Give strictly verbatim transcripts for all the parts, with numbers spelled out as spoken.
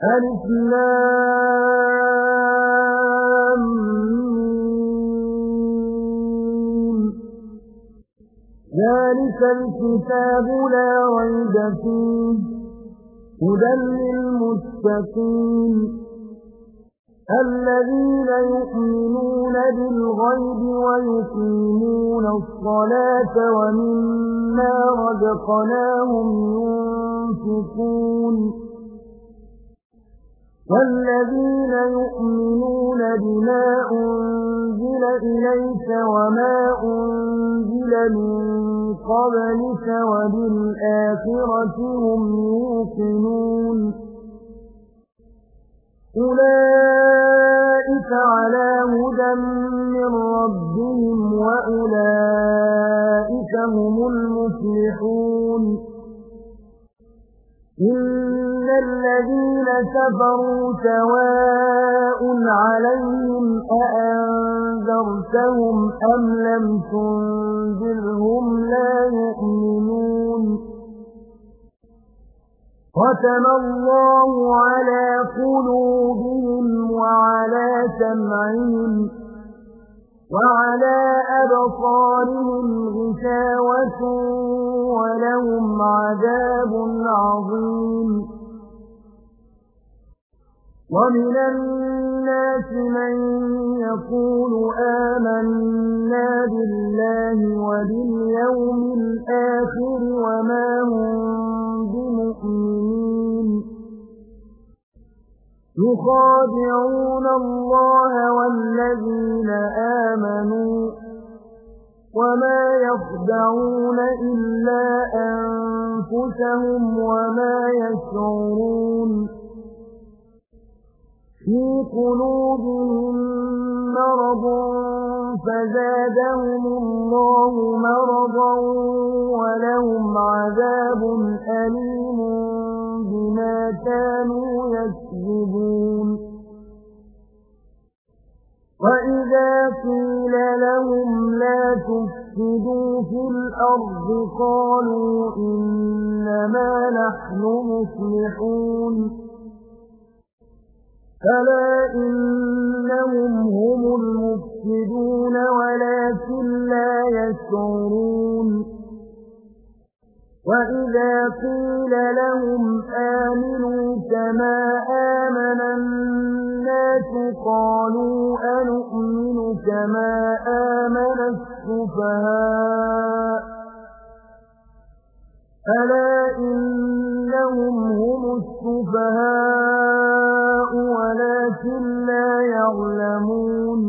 ألف لام ميم. ذلك الكتاب لا ريب فيه هدى للمتقين الذين يؤمنون بالغيب ويقيمون الصلاة ومما رزقناهم ينفقون والذين يؤمنون بما أنزل إليك وما أنزل من قبلك وبالآخرة هم يوقنون أولئك على هدى من ربهم وأولئك هم المفلحون إن الذين كفروا سواء عليهم أأنذرتهم أم لم تنذرهم لا يؤمنون ختم الله على قلوبهم وعلى سمعهم وعلى أبصارهم غشاوة ولهم عذاب عظيم ومن الناس من يقول آمنا بالله وباليوم الآخر وما هم بمؤمنين يخادعون الله والذين آمنوا وما يخدعون إلا أنفسهم وما يشعرون في قلوبهم مرض فزادهم الله مرضا ولهم عذاب أليم بما كانوا يكذبون وإذا قيل لهم لا تفسدوا في الأرض قالوا إنما نحن مصلحون فلا إنهم هم المفسدون ولكن لا يشعرون وإذا قيل لهم آمنوا كما آمن الناس قالوا أنؤمن كما آمن السفهاء ألا إنهم هم السفهاء ولكن لا يعلمون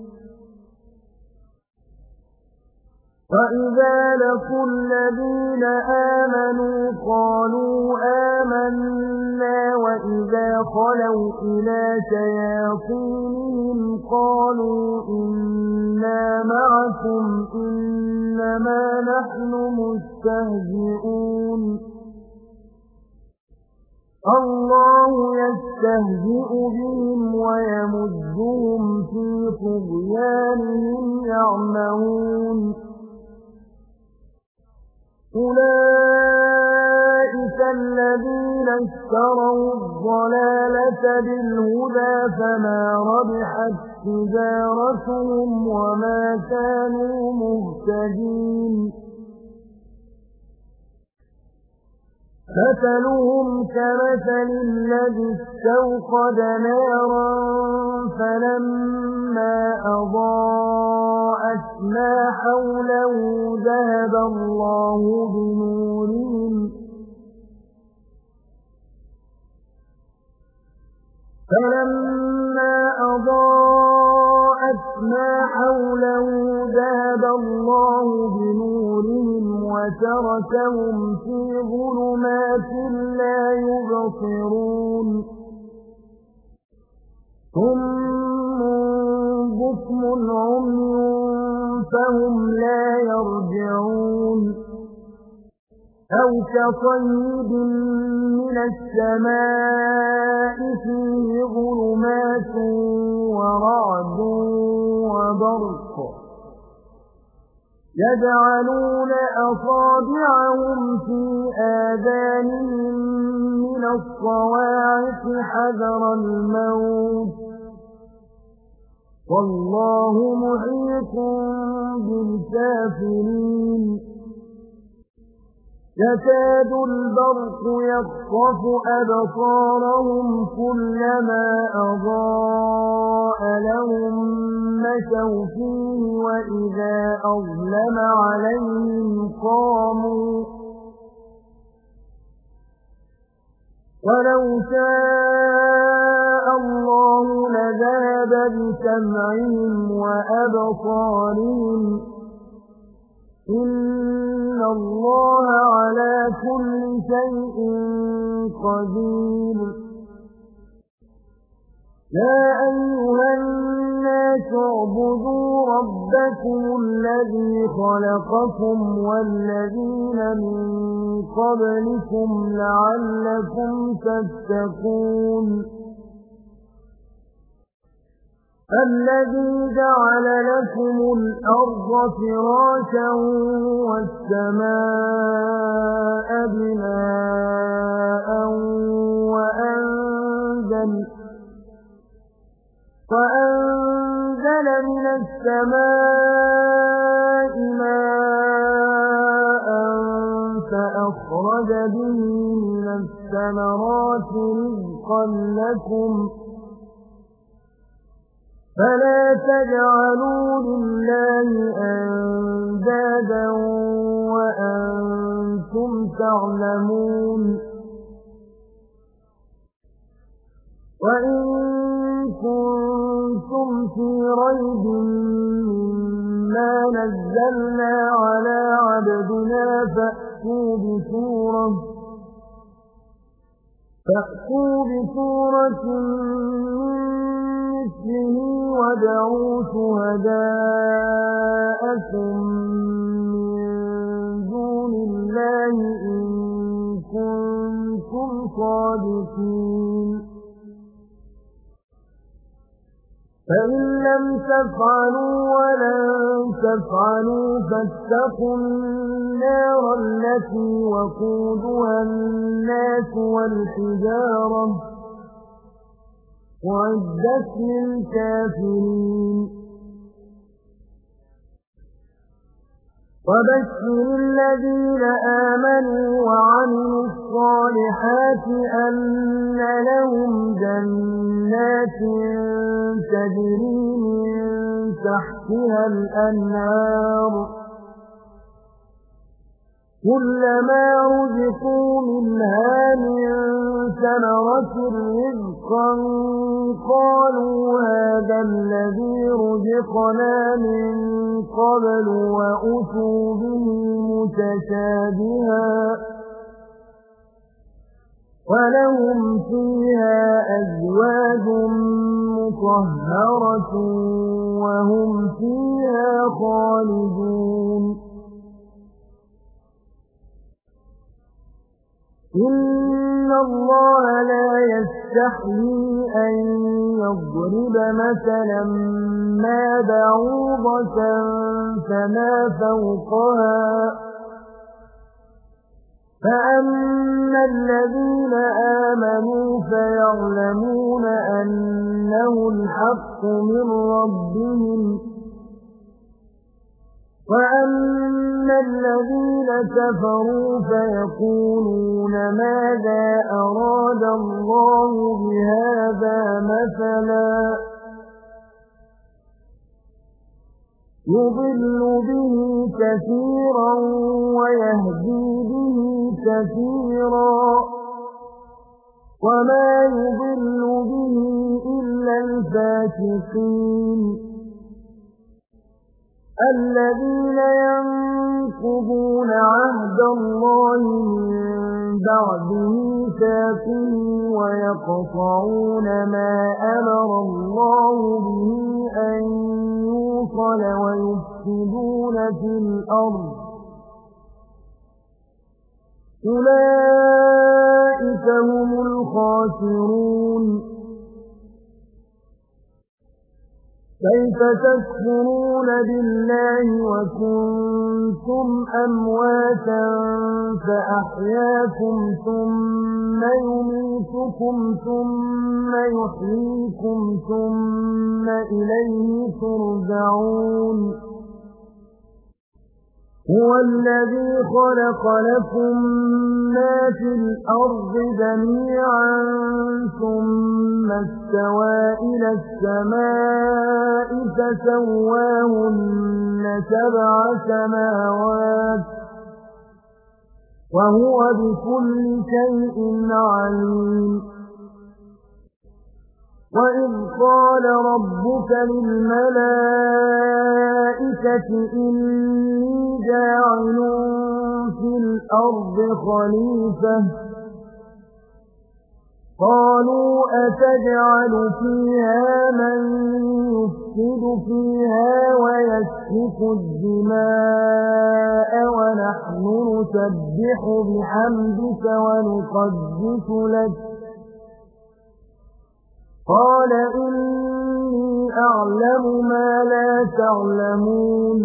وإذا لقوا الذين آمنوا قالوا آمنا وإذا خلوا إلى شياطينهم قالوا إنا معكم إنما نحن مستهزئون الله يستهزئ بهم ويمدهم في طغيانهم يعمهون أولئك الذين اشتروا الضلالة بالهدى فما ربحت تجارتهم وما كانوا مهتدين مثلهم كمثل الذي استوقد نارا فلما أضاءت ما حوله ذهب الله بنورهم فلما أضاءت ما حوله ذهب الله بنورهم وتركهم في ظلمات لا يبصرون ثم بكم عمي فهم لا يرجعون أو كصيب من السماء فيه ظلمات ورعد وبرق يجعلون أصابعهم في آذانهم من الصواعق حذر الموت والله محيط بالكافرين يكاد البرق يخطف أبصارهم كلما أضاء لهم مشوا فيه وإذا أظلم عليهم قاموا ولو شاء الله لذهب بسمعهم وأبصارهم إن الله على كل شيء قدير يا أيها الناس اعبدوا ربكم الذي خلقكم والذين من قبلكم لعلكم تتقون الذي جعل لكم الأرض فراشا والسماء بناء وأنزل, وأنزل من السماء ماء فأخرج به من الثمرات رزقا لكم فلا تجعلوا لله أندادا وأنتم تعلمون وإن كنتم في ريب مما نزلنا على عبدنا فأتوا بسورة فأتوا بسورة مثله وادعوا شهداءكم من دون الله إن كنتم صادقين فإن لم تفعلوا ولن تفعلوا فاتقوا النار التي وقودها الناس والحجارة وعدت للكافرين وبشر الذين آمنوا وعملوا الصالحات أن لهم جنات تجري من تحتها الأنهار كلما رزقوا منها من ثمرة رزقا قالوا هذا الذي رزقنا من قبل وأتوا به متشابها ولهم فيها أزواج مطهرة وهم فيها خالدون إن الله لا يستحيي أن يضرب مثلا ما بعوضة فما فوقها فأما الذين آمنوا فيعلمون أنه الحق من ربهم وأما الذين كفروا فيقولون ماذا أراد الله بهذا مثلا يضل به كثيرا ويهدي به كثيرا وما يضل به إلا الفاسقين الذين ينقضون عهد الله من بعد ميثاقه ويقطعون ما أمر الله به أن يوصل ويفسدون في الأرض أولئك هم الخاسرون كيف تكفرون بالله وكنتم أمواتا فأحياكم ثم يميتكم ثم يحييكم ثم إليه ترجعون هو الذي خلق لكم ما في الأرض جميعا ثم استوى إلى السماء فسواهن سبع سماوات وهو بكل شيء عليم وإذ قال ربك للملائكة إني جاعل في الأرض خليفة قالوا أتجعل فيها من يفسد فيها ويسفك الدماء ونحن نسبح بحمدك ونقدس لك قال إني أعلم ما لا تعلمون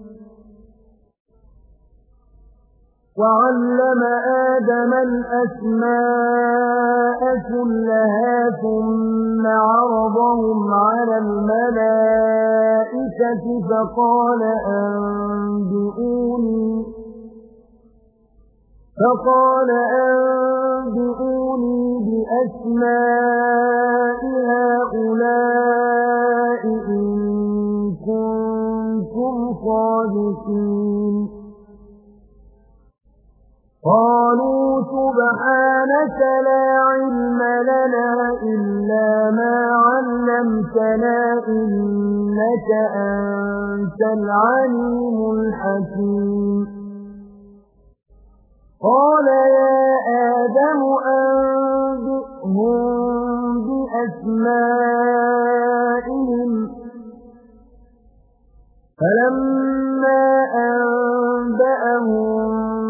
وعلم آدم الأسماء كلها ثم عرضهم على الملائكة فقال أنبئوني فقال أنبئوني بأسماء هؤلاء إن كنتم صادقين قالوا سبحانك لا علم لنا إلا ما علمتنا إنك أنت العليم الحكيم قال يا آدم أنبئهم بأسمائهم فلما أنبأهم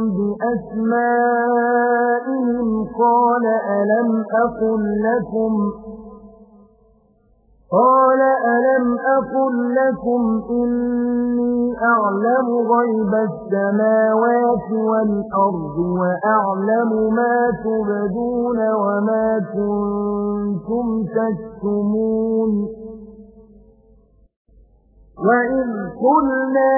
بأسمائهم قال ألم أقل لكم قال ألم أقل لكم إني أعلم غيب السماوات والأرض وأعلم ما تبدون وما كنتم تكتمون وإذ قلنا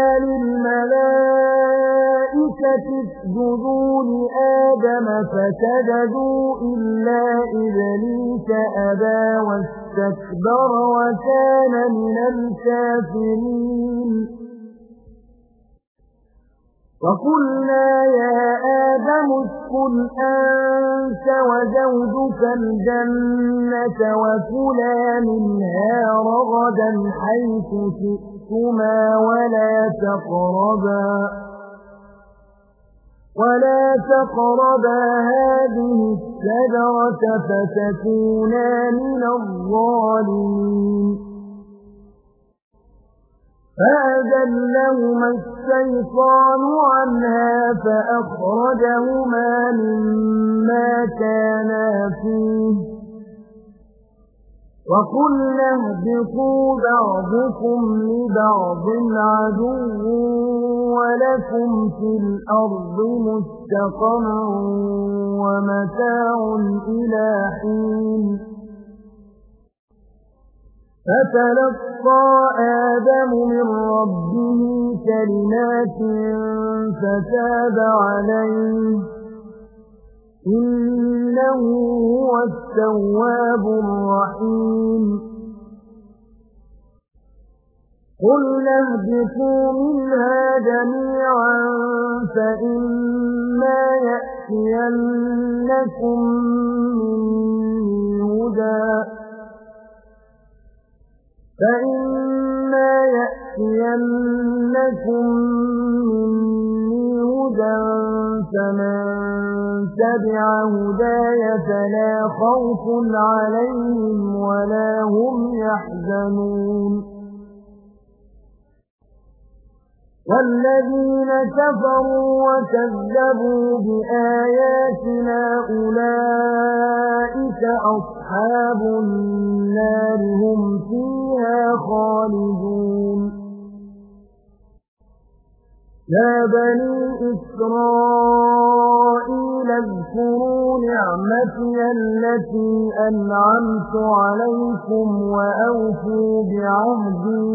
للملائكة اسجدوا لآدم فسجدوا إلا إبليس أبى واستكبر وكان من الكافرين وقلنا يا آدم اسكن أنت وزوجك الجنة وكلا منها رغدا حيث شئتما ولا تقربا ولا تقربا هذه الشجرة فتكونا من الظالمين فأزلهما الشيطان عنها فأخرجهما مما كانا فيه وقلنا اهبطوا بعضكم لبعض عدو ولكم في الأرض مستقر ومتاع إلى حين فتلقى آدم من ربه كلمات فتاب عليه إنه هو التواب الرحيم قلنا اهبطوا منها جميعا فإما يأتينكم مني هدى فإما يأتينكم مني هدى فمن تبع هداي فلا خوف عليهم ولا هم يحزنون والذين كفروا وكذبوا بآياتنا أولئك أصحاب أصحاب النار هم فيها خالدون يا بني إسرائيل اذكروا نعمتي التي أنعمت عليكم وأوفوا بعهدي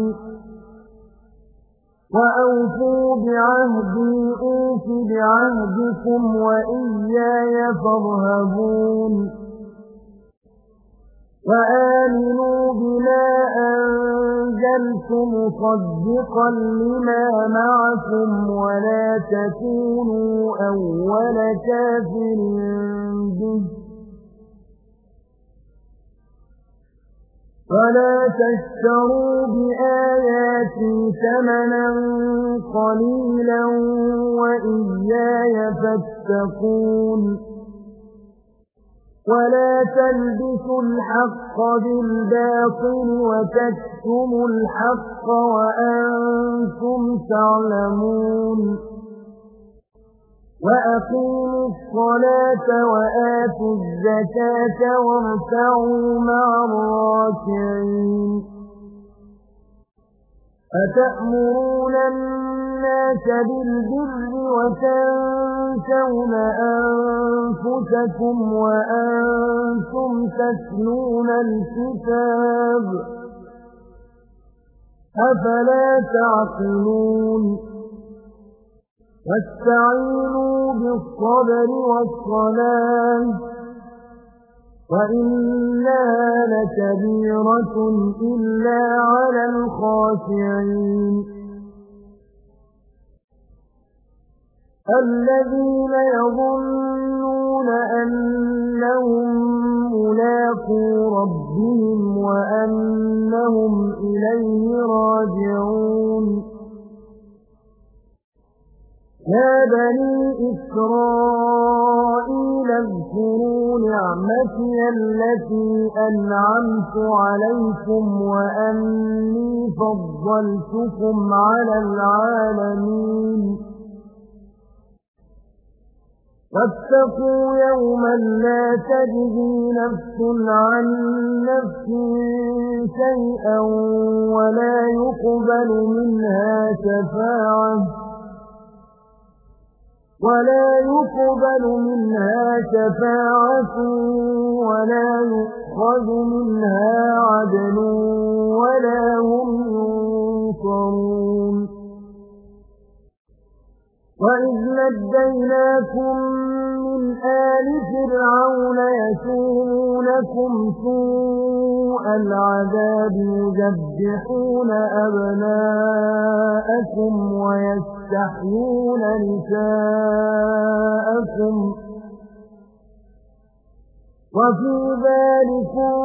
وأوفوا بعهدي أوف بعهدكم وإياي فارهبون وآمنوا بما أنزلت مصدقا لما معكم ولا تكونوا أول كافر به ولا تشتروا بآياتي ثمنا قليلا وإياي فاتقون ولا تلبسوا الحق بالباطل وتكتموا الحق وأنتم تعلمون وأقيموا الصلاة وآتوا الزكاة واركعوا مع الراكعين أتأمرون الناس بالبر وتنسون أنفسكم وأنتم تتلون الكتاب أفلا تعقلون واستعينوا بالصبر والصلاة وإنها لكبيرة إلا على الخاشعين الذين يظنون أنهم ملاقو ربهم وأنهم إليه راجعون يا بني إسرائيل اذكروا نعمتي التي أنعمت عليكم وأني فضلتكم على العالمين واتقوا يوما لا تجزي نفس عن نفس شيئا ولا يقبل منها شفاعة ولا يقبل منها شفاعة ولا يؤخذ منها عدل ولا هم ينصرون وإذ نجيناكم من آل فرعون يسومونكم سوء العذاب يذبحون أبناءكم ويستحيون نساءكم وفي ذلكم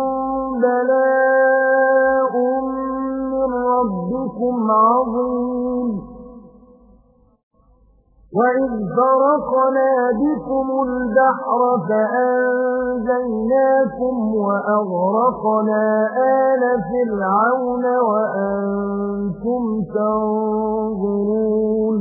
بلاء من ربكم عظيم وإذ فرقنا بكم البحر فأنجيناكم وأغرقنا آل فرعون وأنتم تنظرون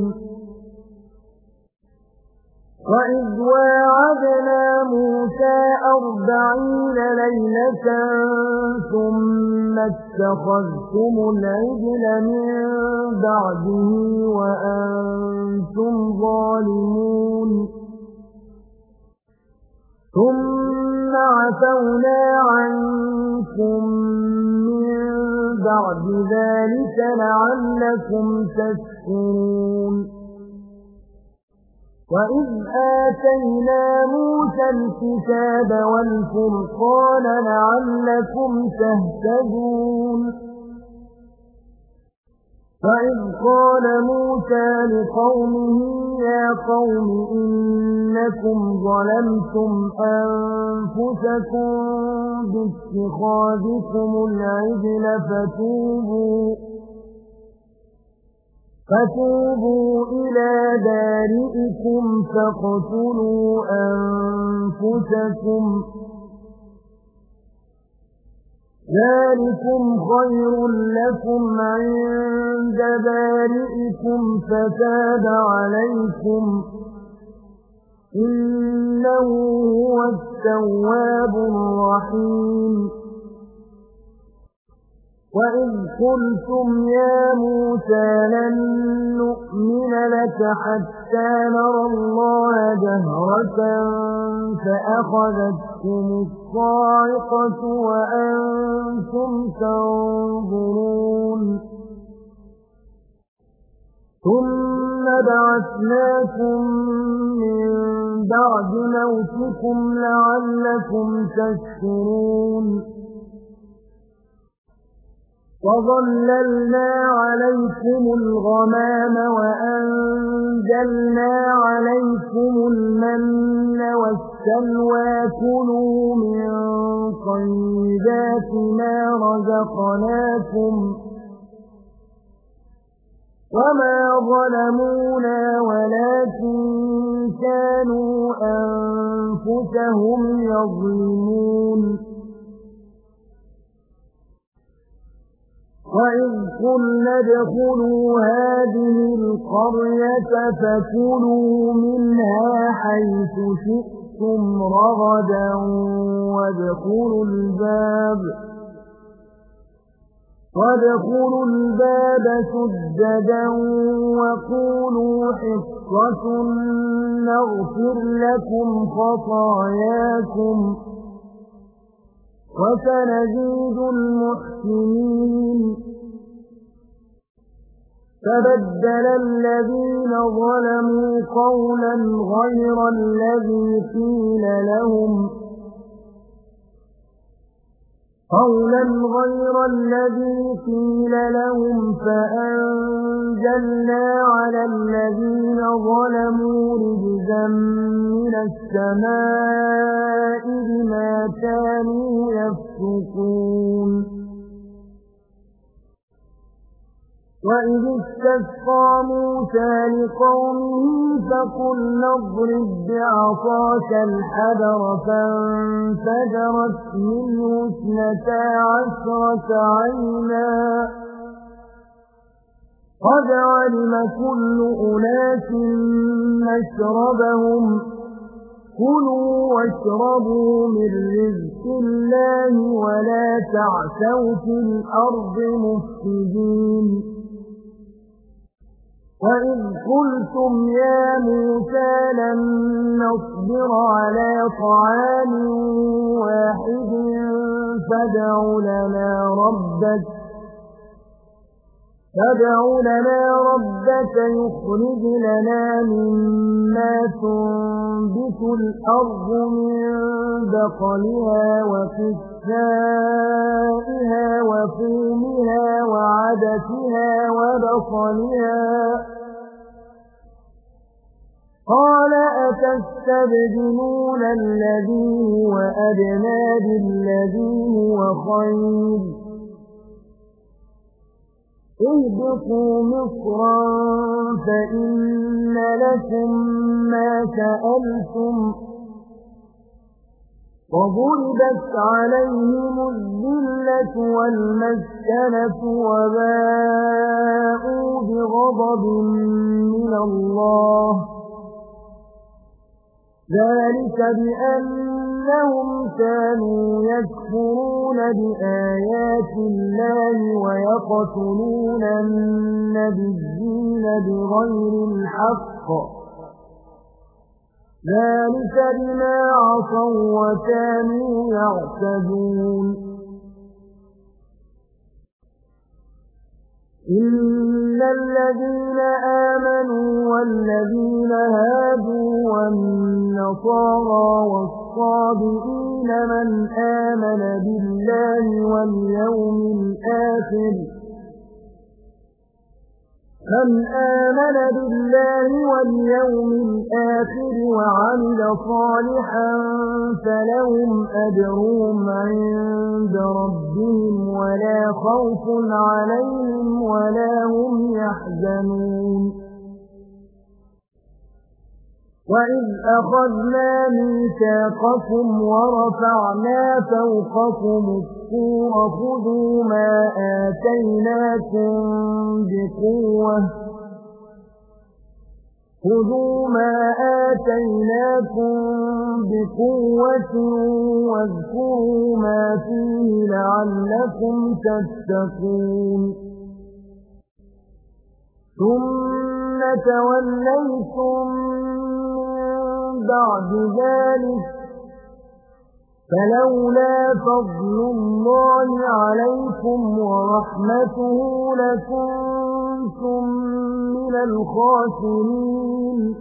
وإذ واعدنا موسى أربعين ليلة ثم اتخذتم العجل من بعده وأنتم ظالمون ثم عفونا عنكم من بعد ذلك لعلكم تشكرون وإذ آتينا موسى الكتاب والفرقان لعلكم تهتدون وإذ قال موسى لقومه يا قوم إنكم ظلمتم أنفسكم باتخاذكم العجل فتوبوا فتوبوا إلى بارئكم فاقتلوا أنفسكم ذلكم خير لكم عند بارئكم فتاب عليكم إنه هو التواب الرحيم وإذ قلتم يا موسى لن نؤمن لك حتى نرى الله جهرة فأخذتكم الصاعقة وأنتم تنظرون ثم بعثناكم من بعد موتكم لعلكم تشكرون وظللنا عليكم الغمام وأنزلنا عليكم المن والسلوى كلوا من طيبات ما رزقناكم وما ظلمونا ولكن كانوا أنفسهم يظلمون وإذ قلنا ادخلوا هذه القرية فكلوا منها حيث شئتم رغدا وادخلوا الباب وادخلوا الباب سجدا وقولوا حصة نغفر لكم خطاياكم وسنزيد المحسنين فبدل الذين ظلموا قولا غير الذي قيل لهم قولا غير الذي قيل لهم فأنزلنا على الذين ظلموا رجزا من السماء بما كانوا يفسقون وإذ استسقى موسى لقومه فقلنا اضرب بعصاك الحجر فانفجرت منه اثنتا عشرة عينا قد علم كل أناس مشربهم كلوا واشربوا من رزق الله ولا تعثوا في الأرض مفسدين وإذ قلتم يا موسى لن نصبر على طعام واحد فادع لنا ربك فادع لنا ربك يخرج لنا مما تنبت الأرض من بقلها وقثائها وفومها وعدسها وبصلها قال أتستبدلون الذي هو أدنى بالذي هو خير اهبطوا مصرا فإن لكم ما سألتم وضربت عليهم الذلة والمسكنة وباءوا بغضب من الله ذلك بأنهم كانوا يكفرون بآيات الله ويقتلون النبيين بغير الحق ذلك بما عصوا وكانوا يعتدون إن الذين آمنوا والذين هادوا والنصارى والصابئين من آمن بالله واليوم الآخر من آمن بالله واليوم الآخر وعمل صالحا فلهم أجرهم عند ربهم ولا خوف عليهم ولا هم يحزنون وإذ أخذنا ميثاقكم ورفعنا فوقكم الطور خذوا ما آتيناكم بقوة خذوا ما آتيناكم بقوة واذكروا ما فيه لعلكم تتقون ثم توليتم من بعد ذلك فلولا فضل الله عليكم ورحمته لكنتم من الخاسرين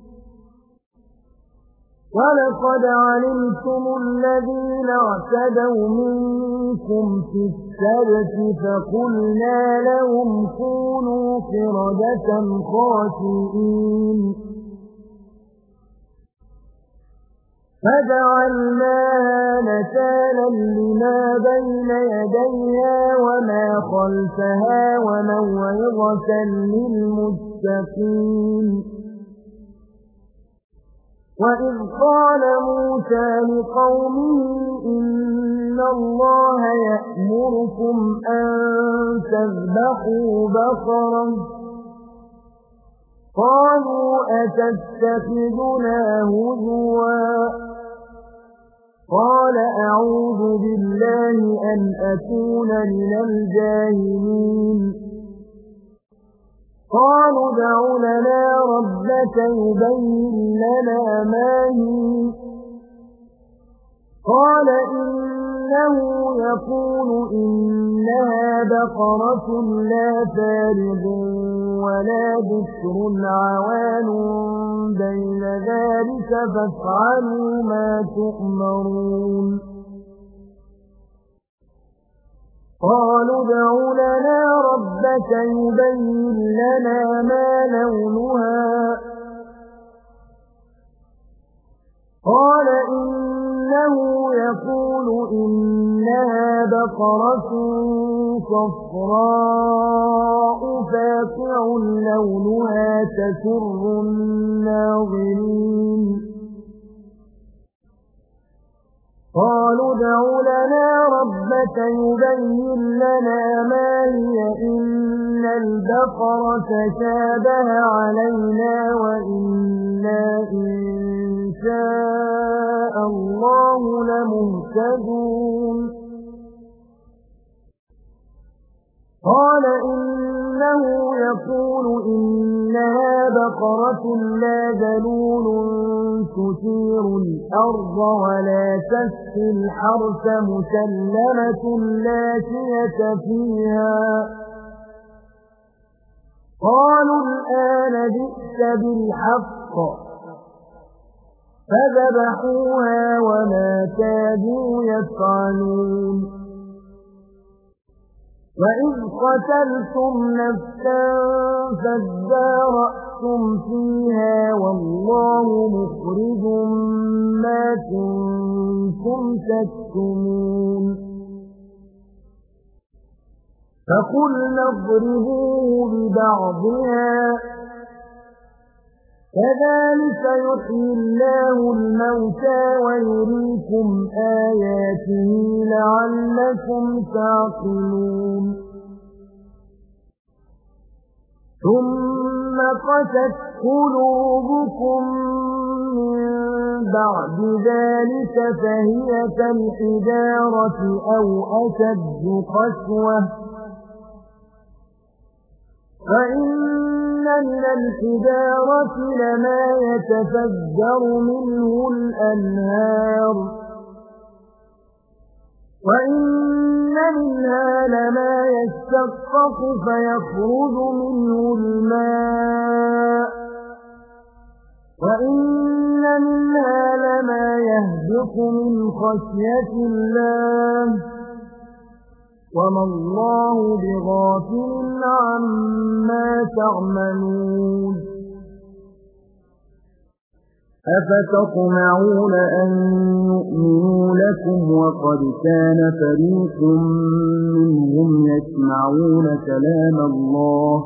ولقد علمتم الذين اعتدوا منكم في السبت فقلنا لهم كونوا قردة خاسئين فجعلناها نكالا لما بين يديها وما خلفها وموعظة للمتقين وإذ قال موسى لقومه إن الله يأمركم أن تذبحوا بقرة قالوا أتتخذنا هزوا قال أعوذ بالله أن أكون من الجاهلين قالوا ادع لنا ربك يبين لنا ما هي قال إنه يقول إنها بقرة لا فارض ولا بكر عوان بين ذلك فافعلوا ما تؤمرون قالوا ادع لنا ربك يبين لنا ما لونها قال إنه يقول إنها بقرة صفراء فاقع لونها تسر الناظرين قالوا ادع لنا ربك يبين لنا ما هي إن البقرة شابه علينا وإنا إن شاء الله لمهتدون قال إنه يقول إنها بقرة لا ذلول تثير الأرض ولا تسقي الحرث مسلمة لا شية فيها قالوا الآن جئت بالحق فذبحوها وما كادوا يفعلون وإذ قتلتم نفسا فادارأتم فيها والله مخرج ما كنتم تكتمون فقلنا اضربوه ببعضها كذلك يحيي الله الموتى ويريكم آياته لعلكم تعقلون ثم قست قلوبكم من بعد ذلك فهي كالحجارة أو أشد قسوة وإن من الحجارة لما يتفجر منه الأنهار وإن منها لما يشقق فيخرج منه الماء وإن منها لما يهبط من خشية الله وما الله بغافل عما تعملون أفتطمعون أن يؤمنوا لكم وقد كان فريق منهم يسمعون كلام الله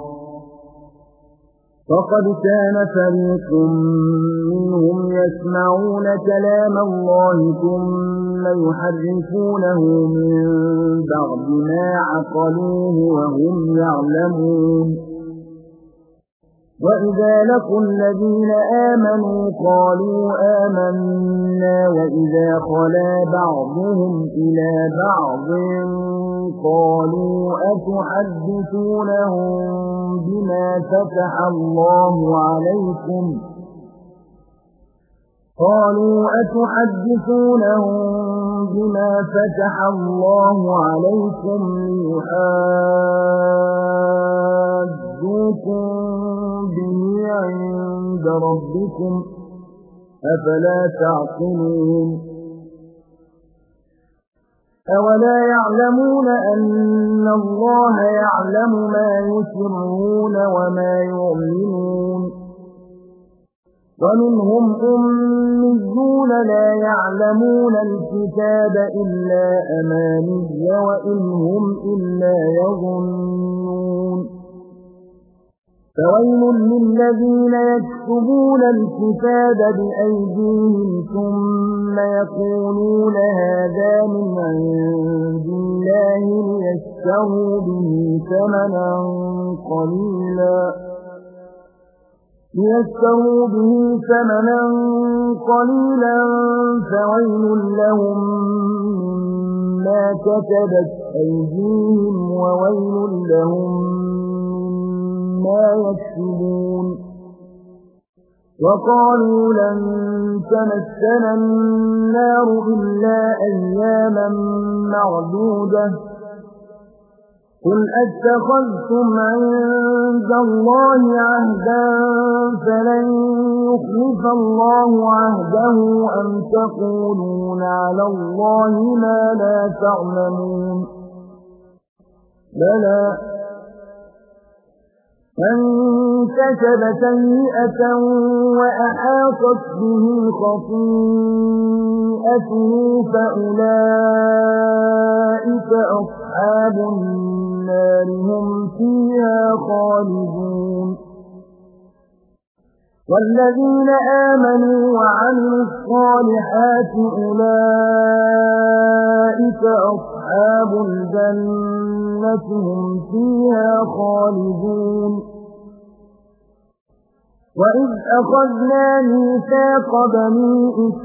وقد كان فريق منهم يسمعون كلام الله ثم يحرفونه من بعد ما عقلوه وهم يعلمون وَإِذَا لَقُوا الَّذِينَ آمَنُوا قَالُوا آمَنَّا وَإِذَا خَلَا بَعْضُهُمْ إِلَى بَعْضٍ قَالُوا أَتُحَدِّثُونَهُم بِمَا فَتَحَ اللَّهُ عَلَيْكُمْ قَالُوا أَتُحَدِّثُونَهُم بِمَا فَتَحَ اللَّهُ عَلَيْكُمْ لِيُحَاجُّوكُم بِهِ عِندَ رَبِّكُمْ ۚ أَفَلَا تَعْقِلُونَ أَوَلَا يَعْلَمُونَ أَنَّ اللَّهَ يَعْلَمُ مَا يُسِرُّونَ وَمَا يُعْلِنُونَ وَمِنْهُمْ أُمِّيُّونَ لَا يَعْلَمُونَ الْكِتَابَ إِلَّا أَمَانِيَّ وَإِنْ هُمْ إِلَّا يَظُنُّونَ فَوَيْلٌ لِّلَّذِينَ يَكْتُبُونَ الْكِتَابَ بِأَيْدِيهِمْ ثُمَّ يَقُولُونَ هَٰذَا مِنْ عِندِ اللَّهِ لِيَشْتَرُوا بِهِ ثَمَنًا قَلِيلًا لِيَشْتَرُوا بِهِ ثَمَنًا قَلِيلًا فَوَيْلٌ لَّهُم مِّمَّا كَتَبَتْ أَيْدِيهِمْ وَوَيْلٌ لَّهُم مِّمَّا يَكْسِبُونَ وَقَالُوا لَن تَمَسَّنَا النَّارُ إِلَّا أَيَّامًا مَّعْدُودَةً قُلْ أَتَّخَذْتُمْ عِندَ اللَّهِ عَهْدًا فَلَن يُخْلِفَ اللَّهُ عَهْدَهُ أَمْ تَقُولُونَ عَلَى اللَّهِ مَا لَا تَعْلَمُونَ بَلَىٰ مَن كَسَبَ سَيِّئَةً وَأَحَاطَتْ بِهِ خَطِيئَتُهُ فَأُولَٰئِكَ أَصْحَابُ النَّارِ هُمْ فِيهَا خَالِدُونَ وَالَّذِينَ آمَنُوا وَعَمِلُوا الصَّالِحَاتِ أُولَٰئِكَ أَصْحَابُ الْجَنَّةِ هُمْ فِيهَا خَالِدُونَ وَإِذْ أَخَذْنَا مِيثَاقَ بَنِي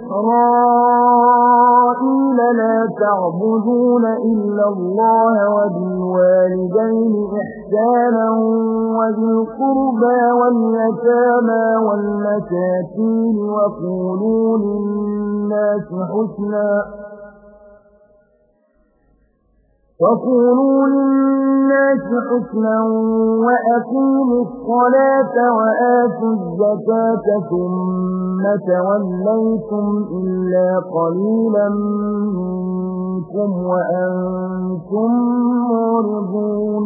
إِسْرَائِيلَ لَا تَعْبُدُونَ إِلَّا اللَّهَ وَبِالْوَالِدَيْنِ إِحْسَانًا وَذِي الْقُرْبَىٰ وَالْيَتَامَىٰ وَالْمَسَاكِينِ وَقُولُوا لِلنَّاسِ حُسْنًا وَقُولُوا لِلنَّاسِ حُسْنًا وَأَقِيمُوا الصَّلَاةَ وَآتُوا الزَّكَاةَ ثُمَّ تَوَلَّيْتُمْ إِلَّا قَلِيلًا مِّنكُمْ وَأَنتُم مُّعْرِضُونَ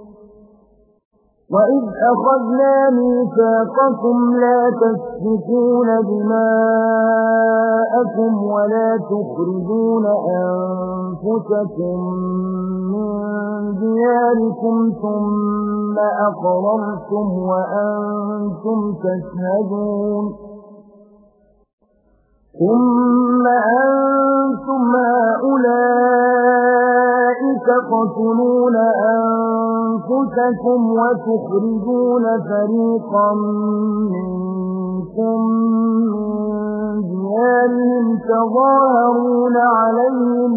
وَإِذْ أَخَذْنَا مِيثَاقَكُمْ لَا تَسْفِكُونَ دِمَاءَكُمْ وَلَا تُخْرِجُونَ أَنفُسَكُم مِّن دِيَارِكُمْ ثُمَّ أَقْرَرْتُمْ وَأَنتُمْ تَشْهَدُونَ ثُمَّ أَنتُمْ هَٰؤُلَاءِ تَقْتُلُونَ أَنفُسَكُمْ وَتُخْرِجُونَ فَرِيقًا مِّنكُم مِّن دِيَارِهِمْ تَظَاهَرُونَ عَلَيْهِمْ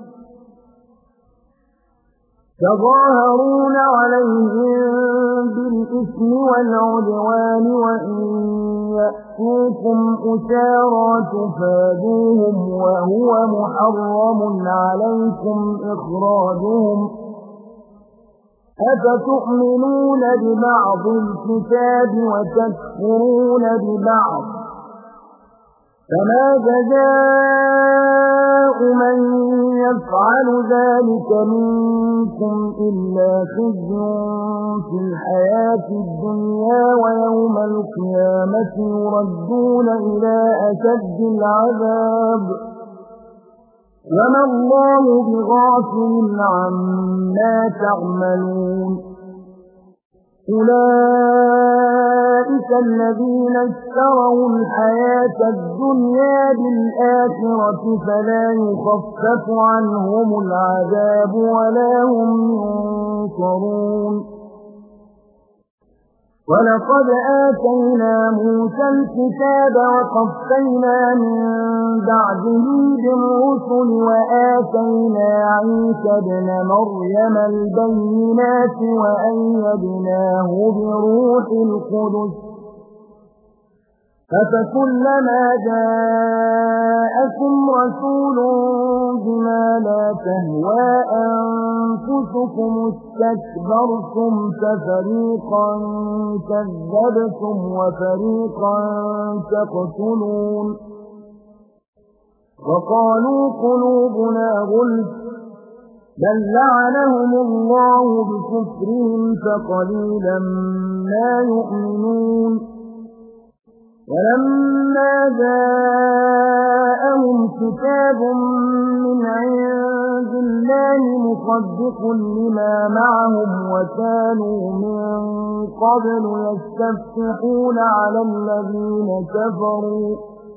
تظاهرون عليهم بالإثم والعدوان وإن يأتوكم أسارى تفادوهم وهو محرم عليكم إخراجهم أفتؤمنون ببعض الكتاب وتكفرون ببعض فما جزاء من يفعل ذلك منكم إلا خزي في الحياة الدنيا ويوم القيامة يردون إلى أشد العذاب وما الله بغافل عما تعملون أولئك الذين اشتروا الحياة الدنيا بالآخرة فلا يخفف عنهم العذاب ولا هم ينصرون ولقد آتينا موسى الكتاب وقفينا من بعده بالرسل وآتينا عيسى ابن مريم البينات وأيدناه بروح القدس أفكلما جاءكم رسول بما لا تهوى أنفسكم استكبرتم ففريقا كذبتم وفريقا تقتلون وقالوا قلوبنا غلف بل لعنهم الله بكفرهم فقليلا ما يؤمنون ولما جاءهم كتاب من عند الله مصدق لما معهم وكانوا من قبل يستفتحون على الذين كفروا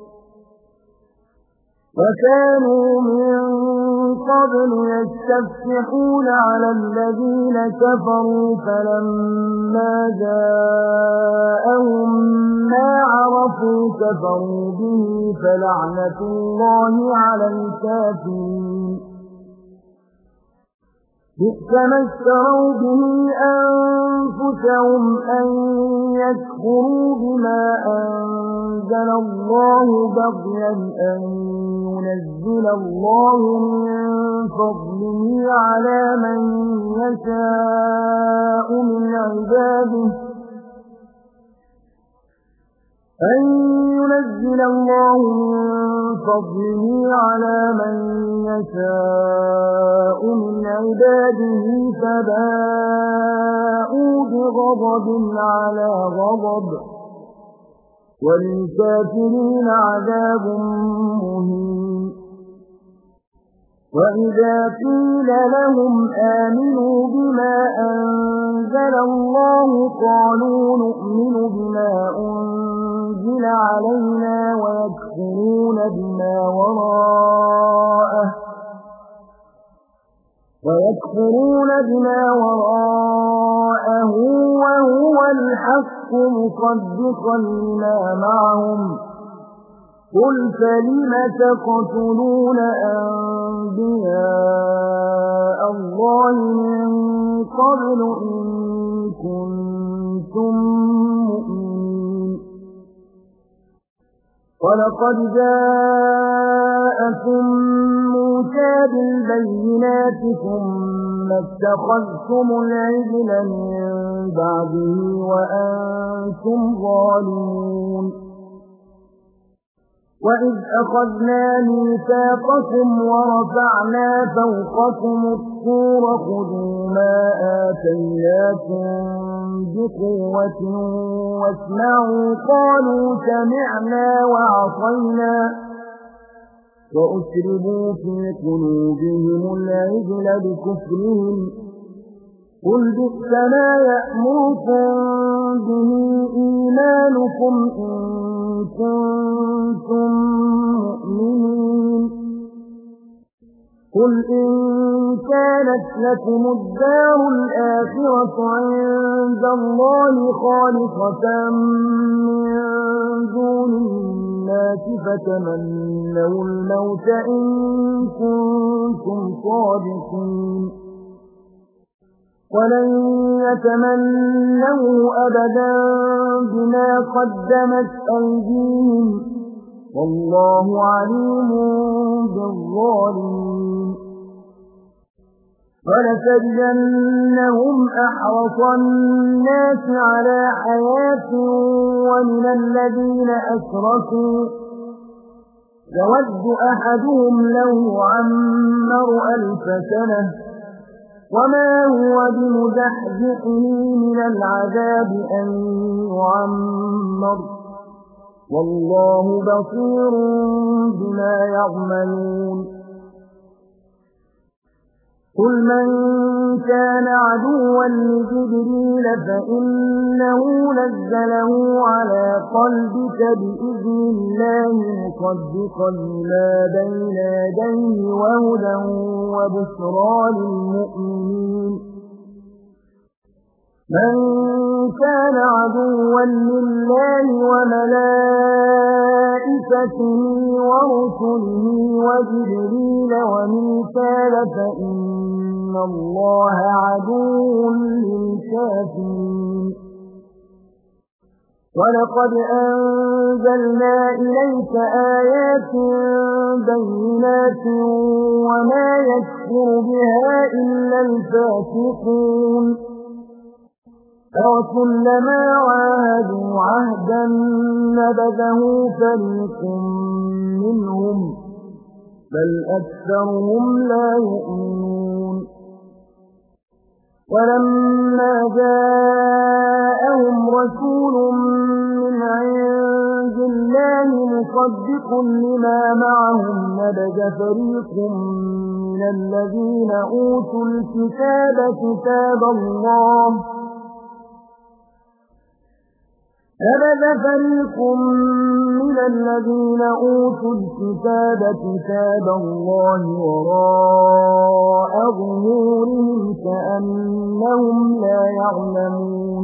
وكانوا من قبل يستفتحون على الذين كفروا فلما جاءهم ما عرفوا كفروا به فلعنة الله على الكافرين بئس ما اشتروا به أنفسهم أن يكفروا بما أنزل الله بغيا أن ينزل الله من فضله على من يشاء من عباده أن ينزل الله من فضله على من يشاء من عباده فباءوا بغضب على غضب وللكافرين عذاب مهين وإذا قيل لهم آمنوا بما أنزل الله قالوا نؤمن بما أنزل علينا ويكفرون بما وراءه ويكفرون بما وراءه وهو الحق مصدقا لما معهم قل فلم تقتلون أنبياء الله من قبل إن كنتم مؤمنين ولقد جاءكم موسى بالبينات ثم اتخذتم العجل من بعده وأنتم ظالمون وإذ أخذنا ميثاقكم ورفعنا فوقكم الطور خذوا ما آتيناكم بقوة واسمعوا قالوا سمعنا وعصينا وأشربوا في قلوبهم العجل بكفرهم قل بئس ما يأمركم به إيمانكم إن كنتم مؤمنين قل إن كانت لكم الدار الآخرة عند الله خالصة من دون الناس فتمنوا الموت إن كنتم صادقين ولن يتمنوا أبدا بما قدمت أيديهم والله عليم بالظالمين ولتجدنهم أحرص الناس على حياة ومن الذين أشركوا يود أحدهم لو يعمر ألف سنة وما هو بمزحزحه من العذاب أن يعمر والله بصير بما يعملون قل من كان عدوا لجبريل فإنه نزله على قلبك بإذن الله مصدقا لما بين يديه وهدى وبشرى للمؤمنين من كان عدوا لله وملائكته ورسله وجبريل وميكال فإن الله عدو للكافرين ولقد أنزلنا إليك آيات بينات وما يكفر بها إلا الفاسقون أَوَكُلَّمَا عَاهَدُوا عَهْدًا نَبَذَهُ فَرِيقٌ مِّنْهُمْ بَلْ أَكْثَرُهُمْ لَا يُؤْمِنُونَ وَلَمَّا جَاءَهُمْ رَسُولٌ مِّنْ عِندِ اللَّهِ مُصَدِّقٌ لِّمَا مَعَهُمْ نَبَذَ فَرِيقٌ مِّنَ الَّذِينَ أُوتُوا الْكِتَابَ كِتَابَ اللَّهِ نبذ فريق من الذين أوتوا الكتاب كتاب الله وراء ظهورهم كأنهم لا يعلمون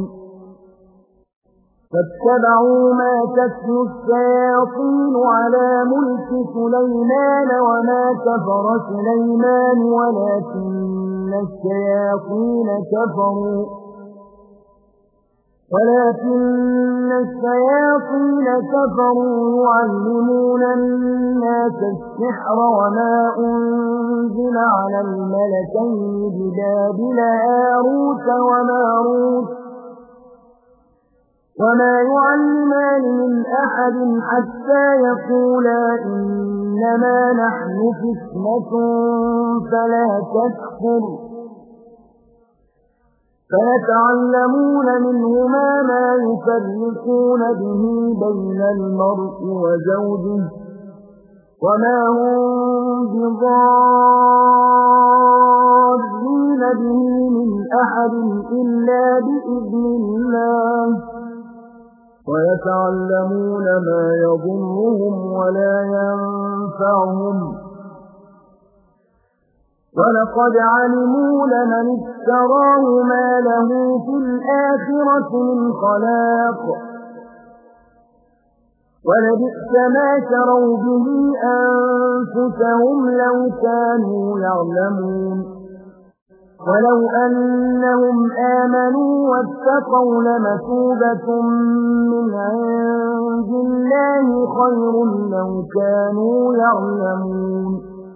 فاتبعوا ما تتلو الشياطين على ملك سليمان وما كفر سليمان ولكن الشياطين كفروا ولكن الشياطين كفروا يعلمون الناس السحر وما أنزل على الملكين ببابل هاروت وماروت وما يعلمان من أحد حتى يقولا إنما نحن فتنة فلا تكفر فيتعلمون منهما ما يفرقون به بين المرء وزوجه وما هم بضارين به من أحد إلا بإذن الله ويتعلمون ما يضرهم ولا ينفعهم ولقد علموا لمن اشتراه ما له في الآخرة من خلاق ولبئس ما شروا به أنفسهم لو كانوا يعلمون ولو أنهم آمنوا واتقوا لمثوبة من عند الله خير لو كانوا يعلمون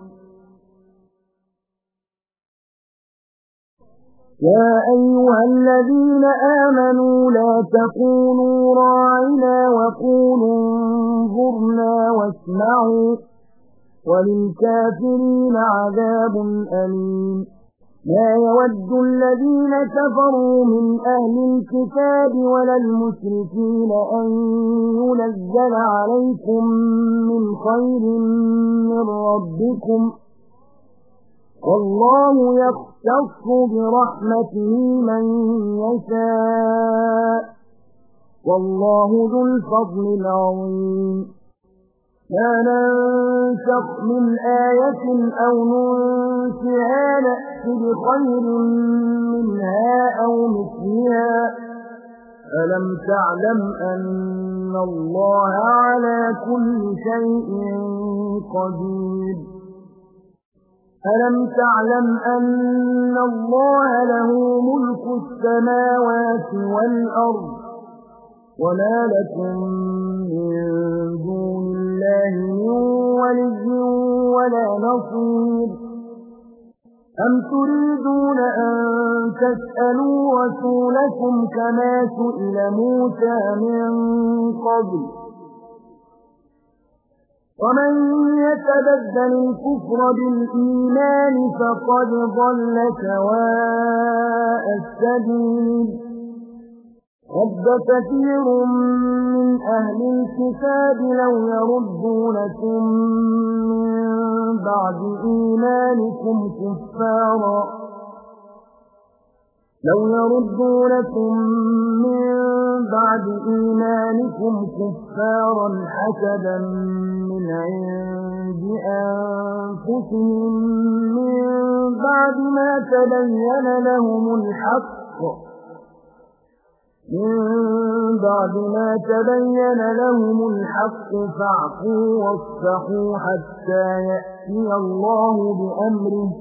يا أيها الذين آمنوا لا تقولوا راعنا وقولوا انظرنا واسمعوا وللكافرين عذاب أليم لا يود الذين كفروا من أهل الكتاب ولا المشركين أن ينزل عليكم من خير من ربكم والله يختص برحمته من يشاء والله ذو الفضل العظيم لا ننسخ من آية أو ننسها نأت بخير منها أو مثلها ألم تعلم أن الله على كل شيء قدير ألم تعلم أن الله له ملك السماوات والأرض وما لكم من دون الله من ولي ولا نصير أم تريدون أن تسألوا رسولكم كما سئل موسى من قبل ومن يتبدل الكفر بالإيمان فقد ضل سواء السبيل ود كثير من أهل الكتاب لو يردونكم من بعد إيمانكم كفارا لو يردونكم من بعد إيمانكم كفارا حسدا من عند أنفسهم من بعد ما تبين لهم الحق من بعد ما تبين لهم الحق فاعفوا واصفحوا حتى يأتي الله بأمره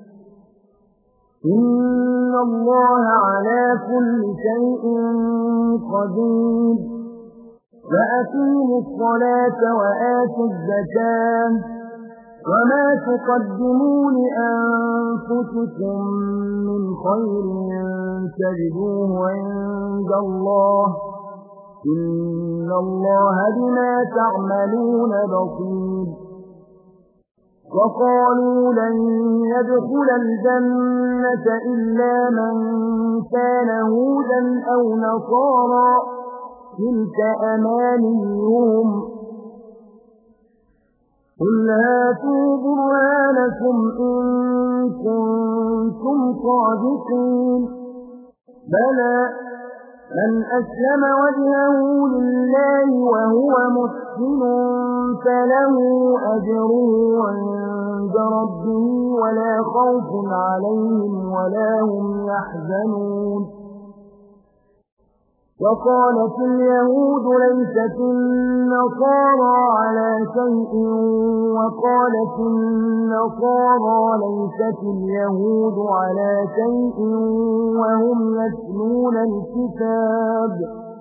إن الله على كل شيء قدير وأقيموا الصلاة وآتوا الزكاة وما تقدموا لأنفسكم من خير تجدوه عند الله إن الله بما تعملون بصير وقالوا لن يدخل الجنة إلا من كان هودا أو نصارى تلك أمانيهم قل هاتوا برهانكم إن كنتم صادقين بلى من أسلم وجهه لله وهو محسن فله أجره عند ربه ولا خوف عليهم ولا هم يحزنون وقالت اليهود ليست النصارى على شيء وقالت النصارى ليست اليهود على شيء وهم يتلون الكتاب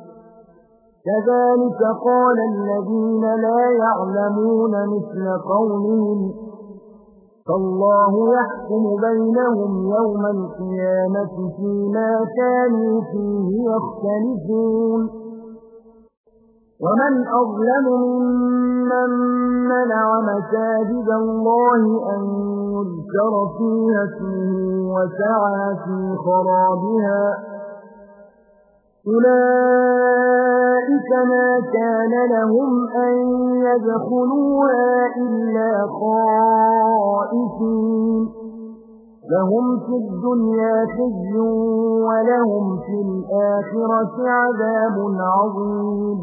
كذلك قال الذين لا يعلمون مثل قولهم فالله يحكم بينهم يوم القيامة فيما كانوا فيه يختلفون ومن أظلم ممن منع مساجد الله أن يذكر فيها اسمه وسعى في خرابها أولئك ما كان لهم أن يدخلوها إلا خائفين لهم في الدنيا خزي ولهم في الآخرة عذاب عظيم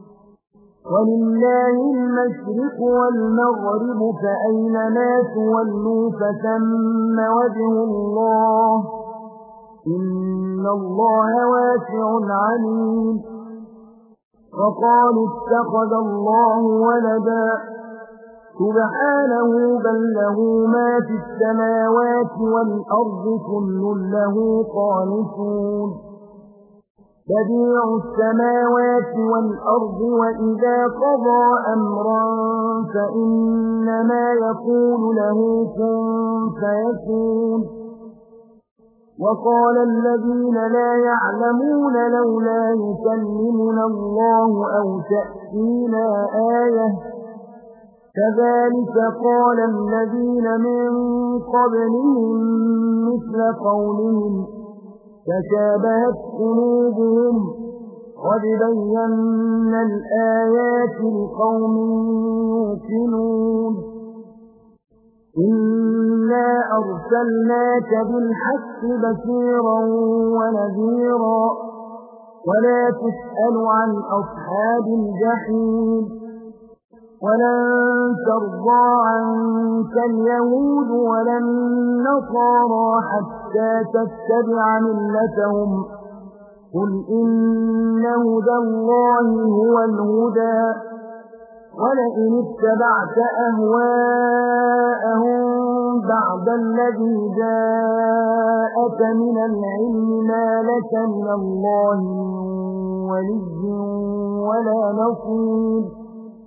ولله المشرق والمغرب فأينما تولوا فثم وجه الله إن الله واسع عليم وقالوا اتخذ الله ولدا سبحانه بل له ما في السماوات والأرض كل له قانتون بديع السماوات والأرض وإذا قضى أمرا فإنما يقول له كن فيكون وقال الذين لا يعلمون لولا يكلمنا الله أو تأتينا آية كذلك قال الذين من قبلهم مثل قولهم تشابهت قلوبهم قد بينا الآيات لقوم يوقنون إنا أرسلناك بالحق بشيرا ونذيرا ولا تسأل عن أصحاب الجحيم ولن ترضى عنك اليهود ولا النصارى حتى تتبع ملتهم قل إن هدى الله هو الهدى ولئن اتبعت أهواءهم بعد الذي جاءك من العلم ما لك من الله ولي ولا نصير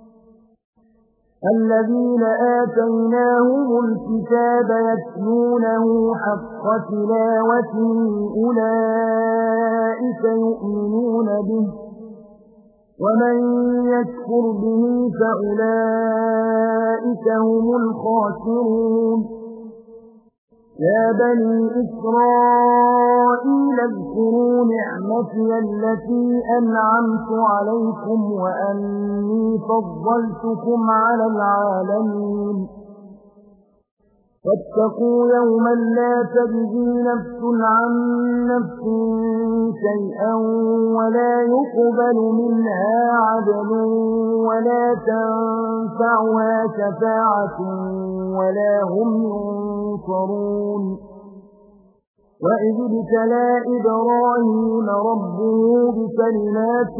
الذين آتيناهم الكتاب يتلونه حق تلاوته أولئك يؤمنون به ومن يكفر به فأولئك هم الخاسرون يا بني إسرائيل اذكروا نعمتي التي أنعمت عليكم وأني فضلتكم على العالمين واتقوا يوما لا تجزي نفس عن نفس شيئا ولا يقبل منها عدل ولا تنفعها شفاعة ولا هم ينصرون وإذ ابتلى إبراهيم ربه بكلمات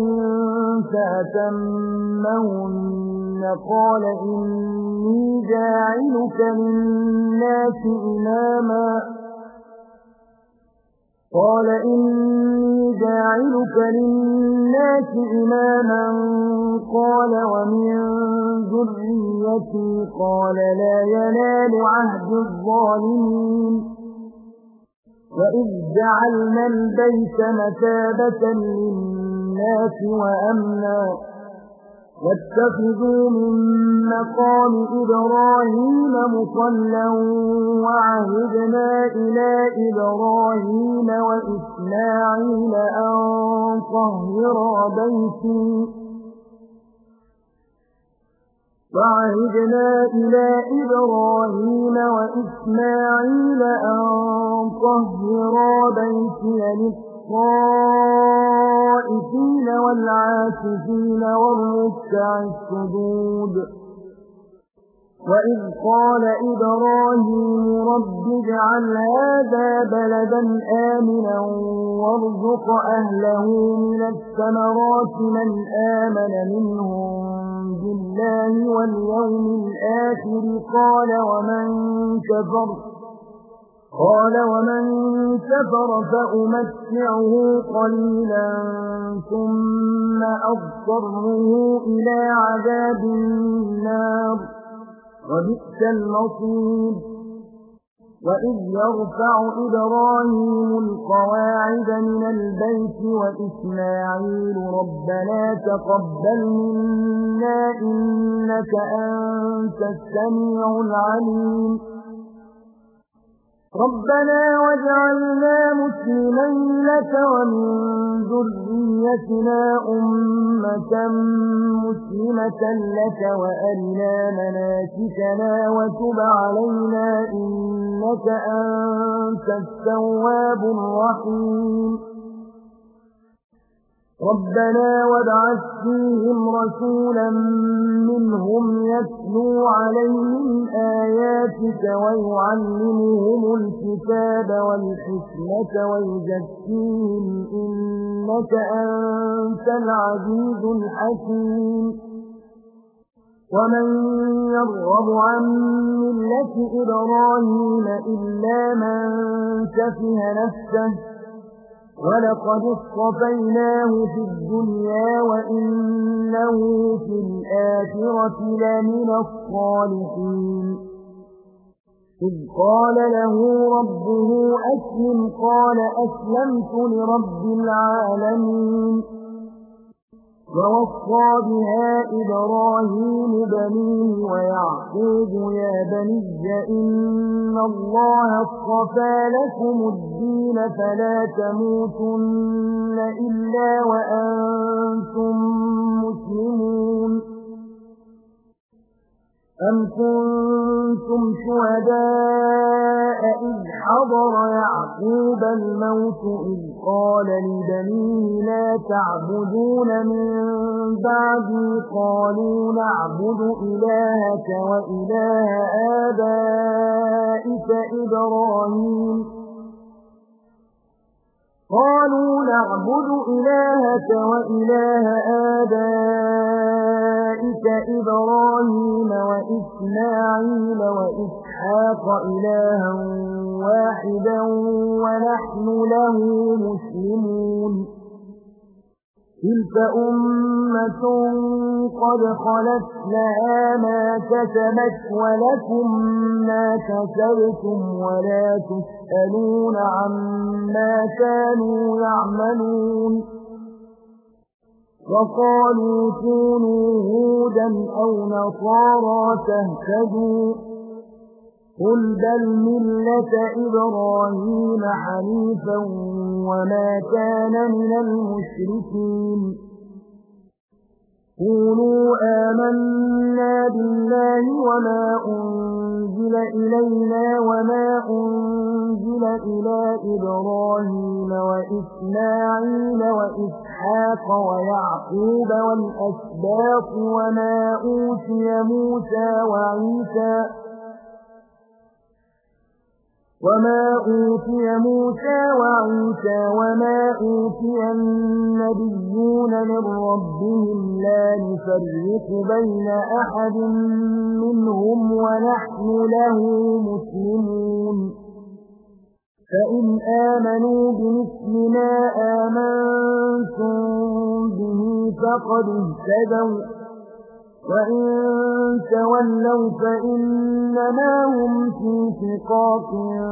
فأتمهن قال إني جاعلك للناس إماما قال إني جاعلك للناس إماما قال ومن ذريتي قال لا ينال عهد الظالمين وإذ جعلنا البيت مثابة للناس وأمنا واتخذوا من مقام إبراهيم مصلى وعهدنا إلى إبراهيم وإسماعيل أن طهرا بيتي وعهدنا إلى إبراهيم وإسماعيل أن طهرا بيتي للطائفين والعاكفين والركع السجود وإذ قال إبراهيم رب اجعل هذا بلدا آمنا وارزق أهله من الثمرات من آمن منهم بالله واليوم الآخر قال ومن كفر قال ومن كفر فأمتعه قليلا ثم أضطره إلى عذاب النار وبئس المصير وإذ يرفع إبراهيم القواعد من البيت وإسماعيل ربنا تقبل منا إنك أنت السميع العليم ربنا واجعلنا مسلمين لك ومن ذريتنا أمة مسلمة لك وأرنا مناسكنا وتب علينا إنك أنت التواب الرحيم ربنا وابعث فيهم رسولا منهم يتلو عليهم آياتك ويعلمهم الكتاب والحكمة ويزكيهم إنك أنت العزيز الحكيم ومن يرغب عن ملة إبراهيم إلا من سفه نفسه ولقد اصطفيناه في الدنيا وإنه في الآخرة لمن الصالحين إذ قال له ربه أسلم قال أسلمت لرب العالمين ووصى بها إبراهيم بنيه ويعقوب يا بني إن الله اصطفى لكم الدين فلا تموتن إلا وأنتم مسلمون أم كنتم شهداء إذ حضر يعقوب الموت إذ قال لبنيه لا تعبدون من بعدي قالوا نعبد إلهك وإله آبائك إبراهيم قالوا نعبد إلهك وإله آبائك إبراهيم وإسماعيل وإسحاق إلها واحدا ونحن له مسلمون تلك أمة قد خلت لها ما كسبت ولكم ما كسبتم ولا تسألون عما كانوا يعملون وقالوا كونوا هودا أو نصارى تهتدوا قل بل ملة إبراهيم حنيفا وما كان من المشركين قولوا آمنا بالله وما أنزل إلينا وما أنزل إلى إبراهيم وإسماعيل وإسحاق ويعقوب والأسباط وما أوتي موسى وعيسى وما أوتي موسى وعيسى وما أوتي النبيون من ربهم لا نفرق بين أحد منهم ونحن له مسلمون فإن آمنوا بمثل ما آمنتم به فقد اهتدوا وإن تولوا فإنما هم في شقاق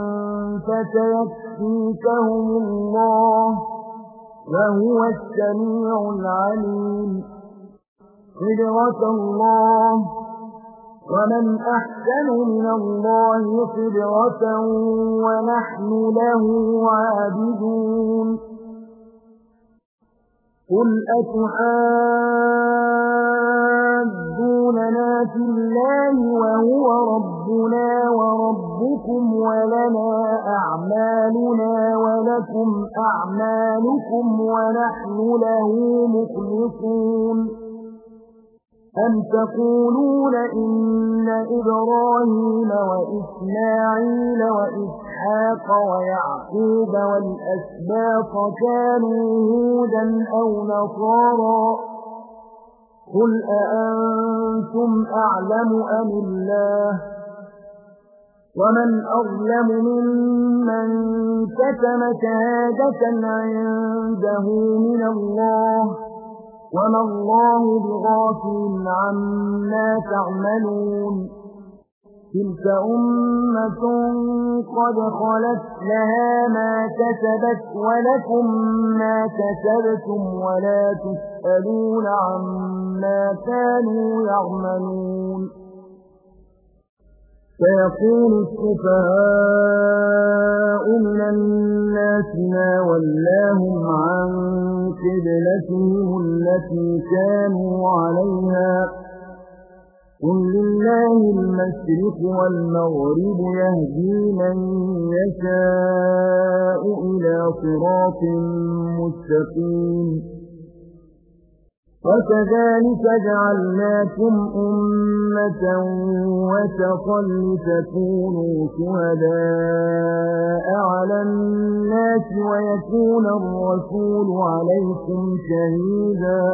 فسيكفيكهم الله وهو السميع العليم صبغة الله ومن أحسن من الله صبغة ونحن له عابدون قل أتحاجوننا في الله وهو ربنا وربكم ولنا أعمالنا ولكم أعمالكم ونحن له مخلصون أم تقولون إن إبراهيم وإسماعيل وإسحاق ويعقوب والأسباط كانوا هودا أو نصارى قل أأنتم أعلم أم الله ومن أظلم ممن كتم شهادة عنده من الله وما الله بغافل عما تعملون تلك أمة قد خلت لها ما كسبت ولكم ما كسبتم ولا تسألون عما كانوا يعملون سيقول السفهاء من الناس ما ولاهم عن قبلتهم التي كانوا عليها قل لله المشرق والمغرب يهدي من يشاء إلى صراط مستقيم وكذلك جعلناكم أمة وسطا لتكونوا شهداء على الناس ويكون الرسول عليكم شهيدا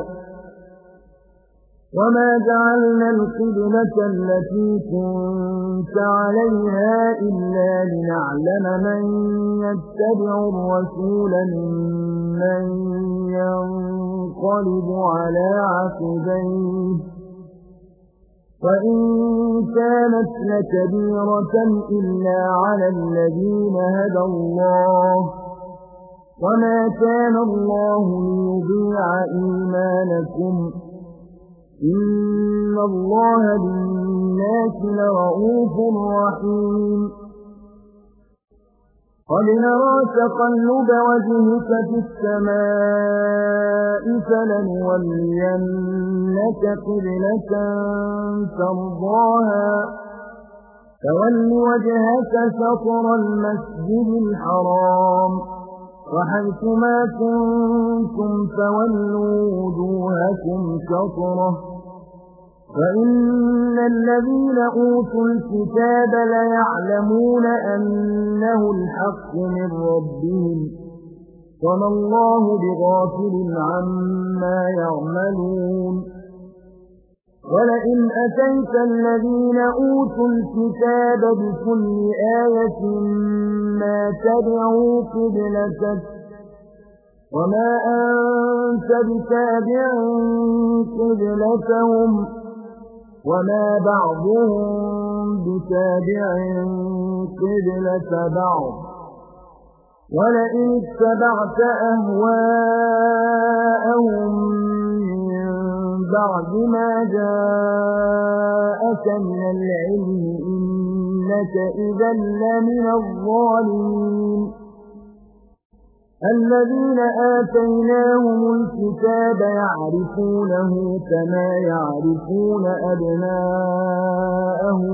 وما جعلنا القبلة التي كنت عليها إلا لنعلم من يتبع الرسول ممن ينقلب على عقبيه وإن كانت لكبيرة إلا على الذين هدى الله وما كان الله ليضيع إيمانكم إن الله بالناس لرؤوف رحيم قد نرى تقلب وجهك في السماء فلنولينك قبلة ترضاها فول وجهك شطر المسجد الحرام وحيث ما كنتم فولوا وجوهكم شطره فإن الذين أوتوا الكتاب ليعلمون أنه الحق من ربهم وما الله بغافل عما يعملون ولئن أتيت الذين أوتوا الكتاب بكل آية ما تبعوا قبلتك وما أنت بتابع قبلتهم وما بعضهم بتابع قبلة بعض ولئن اتبعت أهواءهم من بعد ما جاءك من العلم إنك إذا لمن الظالمين الذين آتيناهم الكتاب يعرفونه كما يعرفون أبناءهم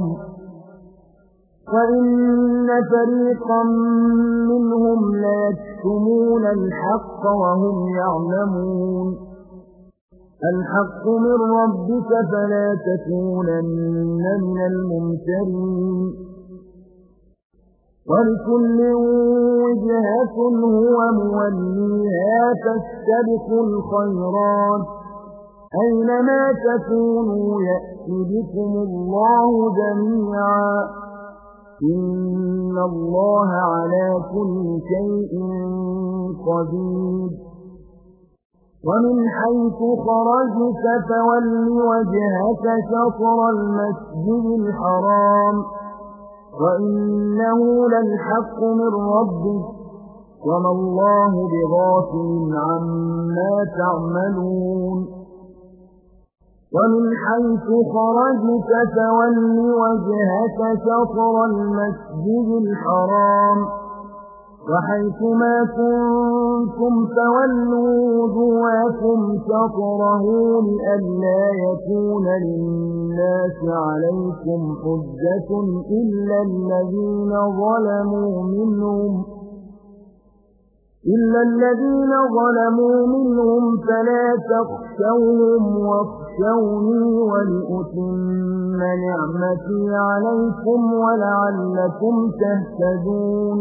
وإن فريقا منهم ليكتمون الحق وهم يعلمون الحق من ربك فلا تكونن من الممترين ولكل وجهة هو موليها فاستبقوا الخيرات أينما تكونوا يأتي بكم الله جميعا إن الله على كل شيء قدير ومن حيث خرجت فول وجهك شطر المسجد الحرام وإنه للحق من ربك وما الله بغافل عما تعملون ومن حيث خرجت فول وجهك شطر المسجد الحرام وحيث ما كنتم فولوا وجوهكم شطره لئلا يكون للناس عليكم حجة إلا الذين ظلموا منهم إلا الذين ظلموا منهم فلا تخشوهم واخشوني ولأتم نعمتي عليكم ولعلكم تهتدون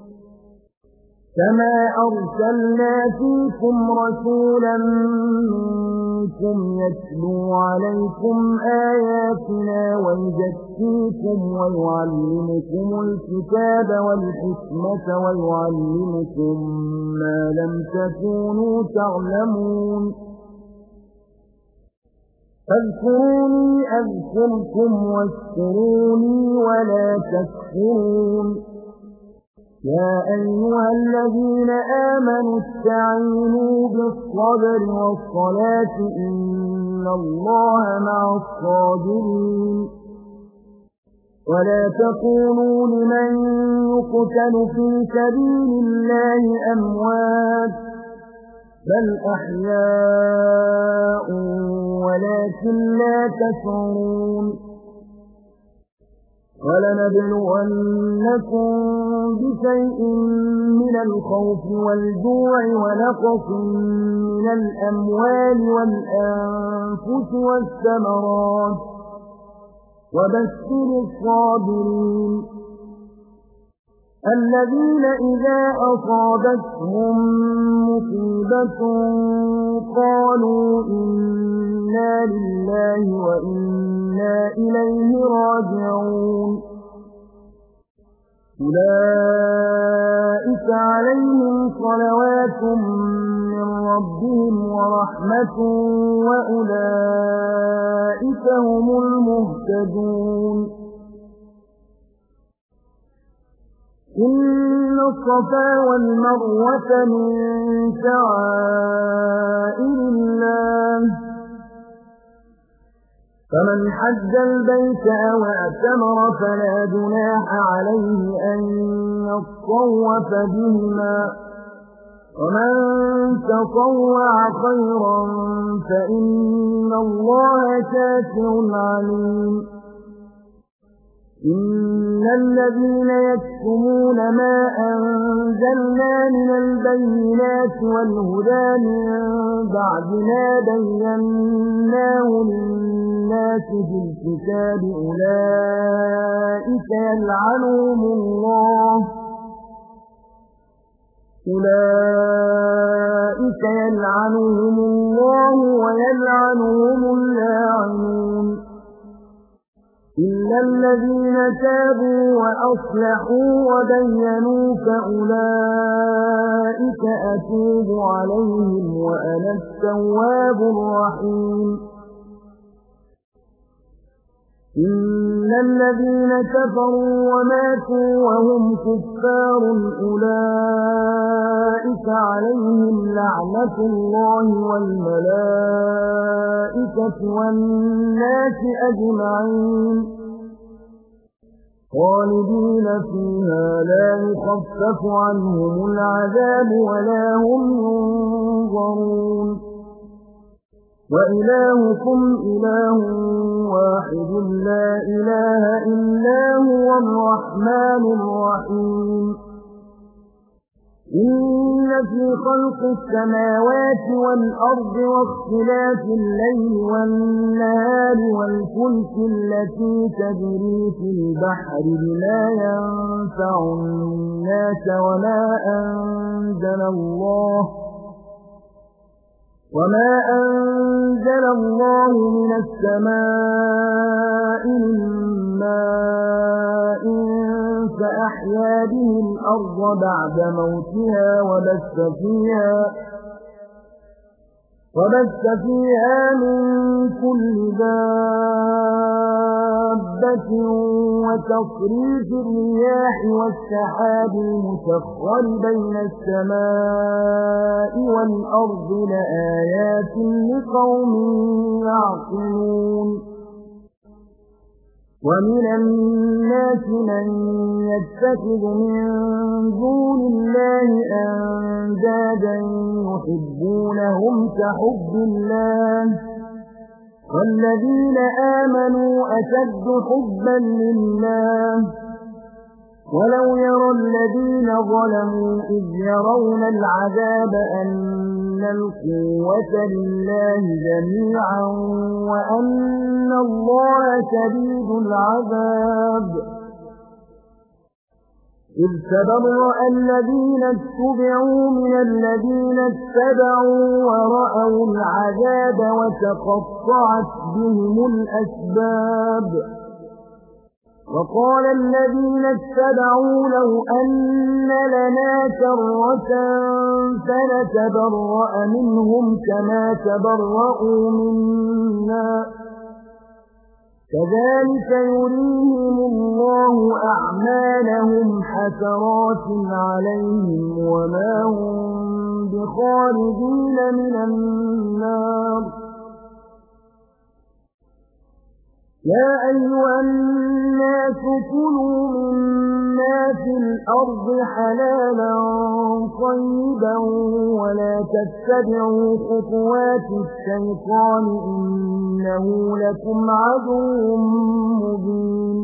كما أرسلنا فيكم رسولا منكم يتلو عليكم آياتنا ويزكيكم ويعلمكم الكتاب والحكمة ويعلمكم ما لم تكونوا تعلمون فاذكروني أذكركم واشكروني ولا تكفرون يا أيها الذين آمنوا استعينوا بالصبر والصلاة إن الله مع الصابرين ولا تقولوا لمن يقتل في سبيل الله أموات بل أحياء ولكن لا تشعرون ولنبلونكم بشيء من الخوف والجوع ونقص من الأموال والأنفس والثمرات وبشر الصابرين الذين إذا أصابتهم مصيبة قالوا إنا لله وإنا إليه راجعون أولئك عليهم صلوات من ربهم ورحمة وأولئك هم المهتدون إن الصفا والمروة من شعائر الله فمن حج البيت أو اعتمر فلا جناح عليه أن يطوف بهما ومن تطوع خيرا فإن الله شاكر عليم إن الذين يكتمون ما أنزلنا من البينات والهدى من بعد ما بيناه للناس في الكتاب أولئك يلعنهم الله أولئك يلعنهم الله ويلعنهم اللاعنون إلا الذين تابوا وأصلحوا وبينوا فأولئك أتوب عليهم وأنا التواب الرحيم إن الذين كفروا وماتوا وهم كفار أولئك عليهم لعنة الله والملائكة والناس أجمعين خالدين فيها لا يخفف عنهم العذاب ولا هم ينظرون وإلهكم إله واحد لا إله إلا هو الرحمن الرحيم إن في خلق السماوات والأرض واختلاف الليل والنهار والفلك التي تجري في البحر بما ينفع الناس وما أنزل الله وما أنزل الله من السماء من ماء فأحيا به الأرض بعد موتها وبث فيها وبث فيها من كل دابة وتصريف الرياح والسحاب المسخر بين السماء والأرض لآيات لقوم يعقلون ومن الناس من يتخذ من دون الله أندادا يحبونهم كحب الله والذين آمنوا أشد حبا لله ولو يرى الذين ظلموا إذ يرون العذاب أن القوة لله جميعا وأن الله شديد العذاب إذ تبرأ الذين اتبعوا من الذين اتبعوا ورأوا العذاب وتقطعت بهم الأسباب وقال الذين اتبعوا لو أن لنا كرة فنتبرأ منهم كما تبرأوا منا كذلك يريهم الله أعمالهم حسرات عليهم وما هم بخارجين من النار يا أيها الناس كلوا مما في الأرض حلالا طيبا ولا تتبعوا خطوات الشيطان إنه لكم عدو مبين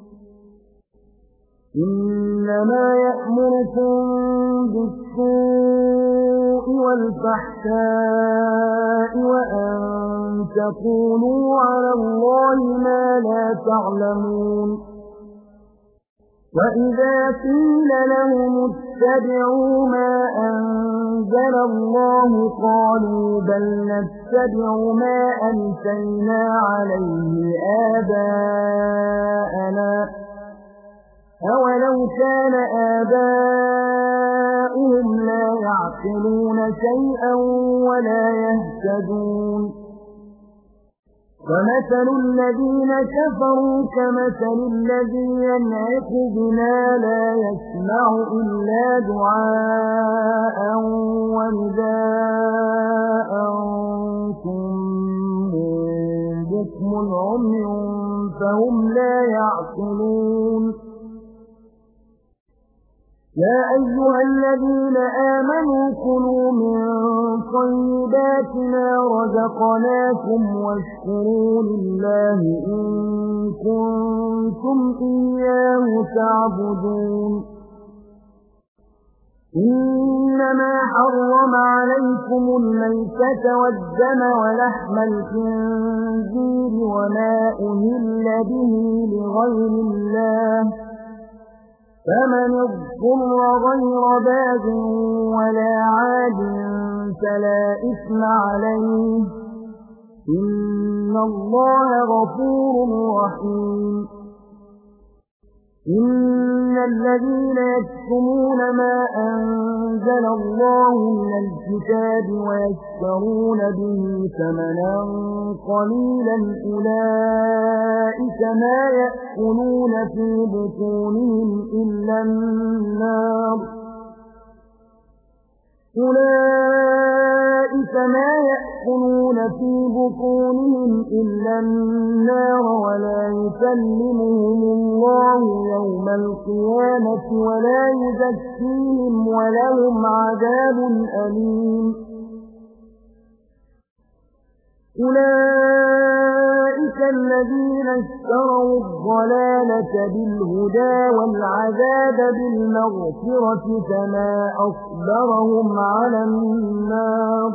إنما يأمركم بالسوء والفحشاء وأن تقولوا على الله ما لا تعلمون وإذا قيل لهم اتبعوا ما أنزل الله قالوا بل نتبع ما ألفينا عليه آباءنا أولو كان آباؤهم لا يعقلون شيئا ولا يهتدون ومثل الذين كفروا كمثل الذي ينعق بما لا يسمع إلا دعاء ونداء صم بكم عمي فهم لا يعقلون يا أيها الذين آمنوا كلوا من طيبات ما رزقناكم واشكروا لله إن كنتم إياه تعبدون إنما حرم عليكم الميتة والدم ولحم الخنزير وما أهل به لغير الله فمن اضطر غير باغ ولا عاد فلا إثم عليه إن الله غفور رحيم إن الذين يكتمون ما أنزل الله من الكتاب ويشترون به ثمنا قليلا أولئك ما يأكلون في بطونهم إلا النار أولئك ما يأكلون في بطونهم إلا النار ولا يكلمهم الله يوم القيامة ولا يزكيهم ولهم عذاب أليم أولئك أولئك الذين اشتروا الضلالة بالهدى والعذاب بالمغفرة فما أصبرهم على النار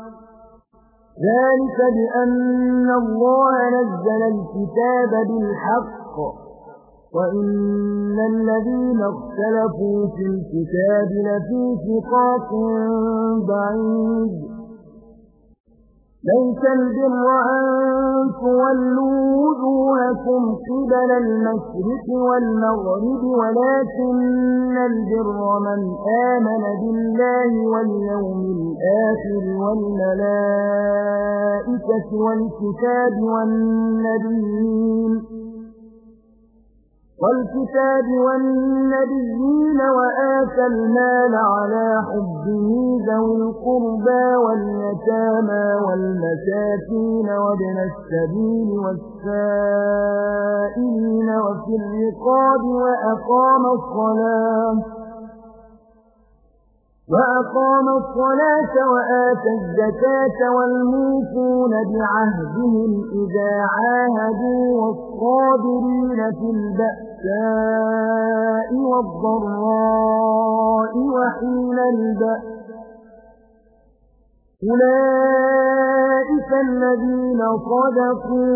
ذلك بأن الله نزل الكتاب بالحق وإن الذين اختلفوا في الكتاب لفي شقاق بعيد ليس البر أن تولوا وجوهكم قبل المشرق والمغرب ولكن البر من آمن بالله واليوم الآخر والملائكة والكتاب والنبيين والكتاب والنبيين وآتى المال على حبه ذوي القربى واليتامى والمساكين وابن السبيل والسائلين وفي الرقاب وأقام الصلاة وأقام الصلاة وآتى الزكاة والموفون بعهدهم إذا عاهدوا والصابرين في البأساء والضراء وحين البأس أولئك الذين صدقوا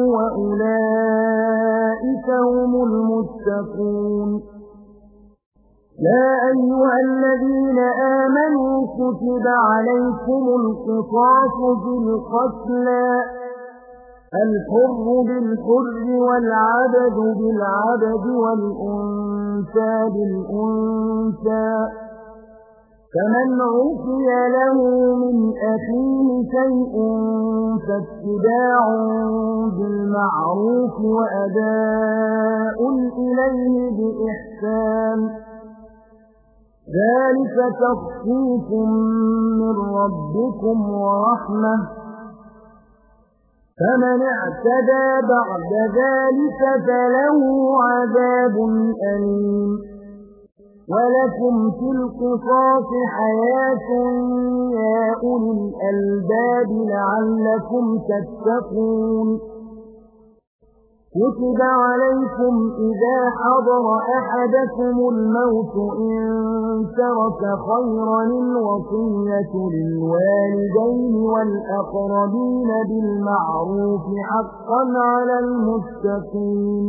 وأولئك هم المتقون يا أيها الذين آمنوا كتب عليكم القصاص في القتلى الحر بالحر والعبد بالعبد والأنثى بالأنثى فمن عفي له من أخيه شيء فاتباع بالمعروف وأداء إليه بإحسان ذلك تخفيف من ربكم ورحمة فمن اعتدى بعد ذلك فله عذاب أليم ولكم في القصاص حياة يا أولي الألباب لعلكم تتقون كتب عليكم إذا حضر أحدكم الموت إن ترك خيرا الوصية للوالدين والأقربين بالمعروف حقا على المتقين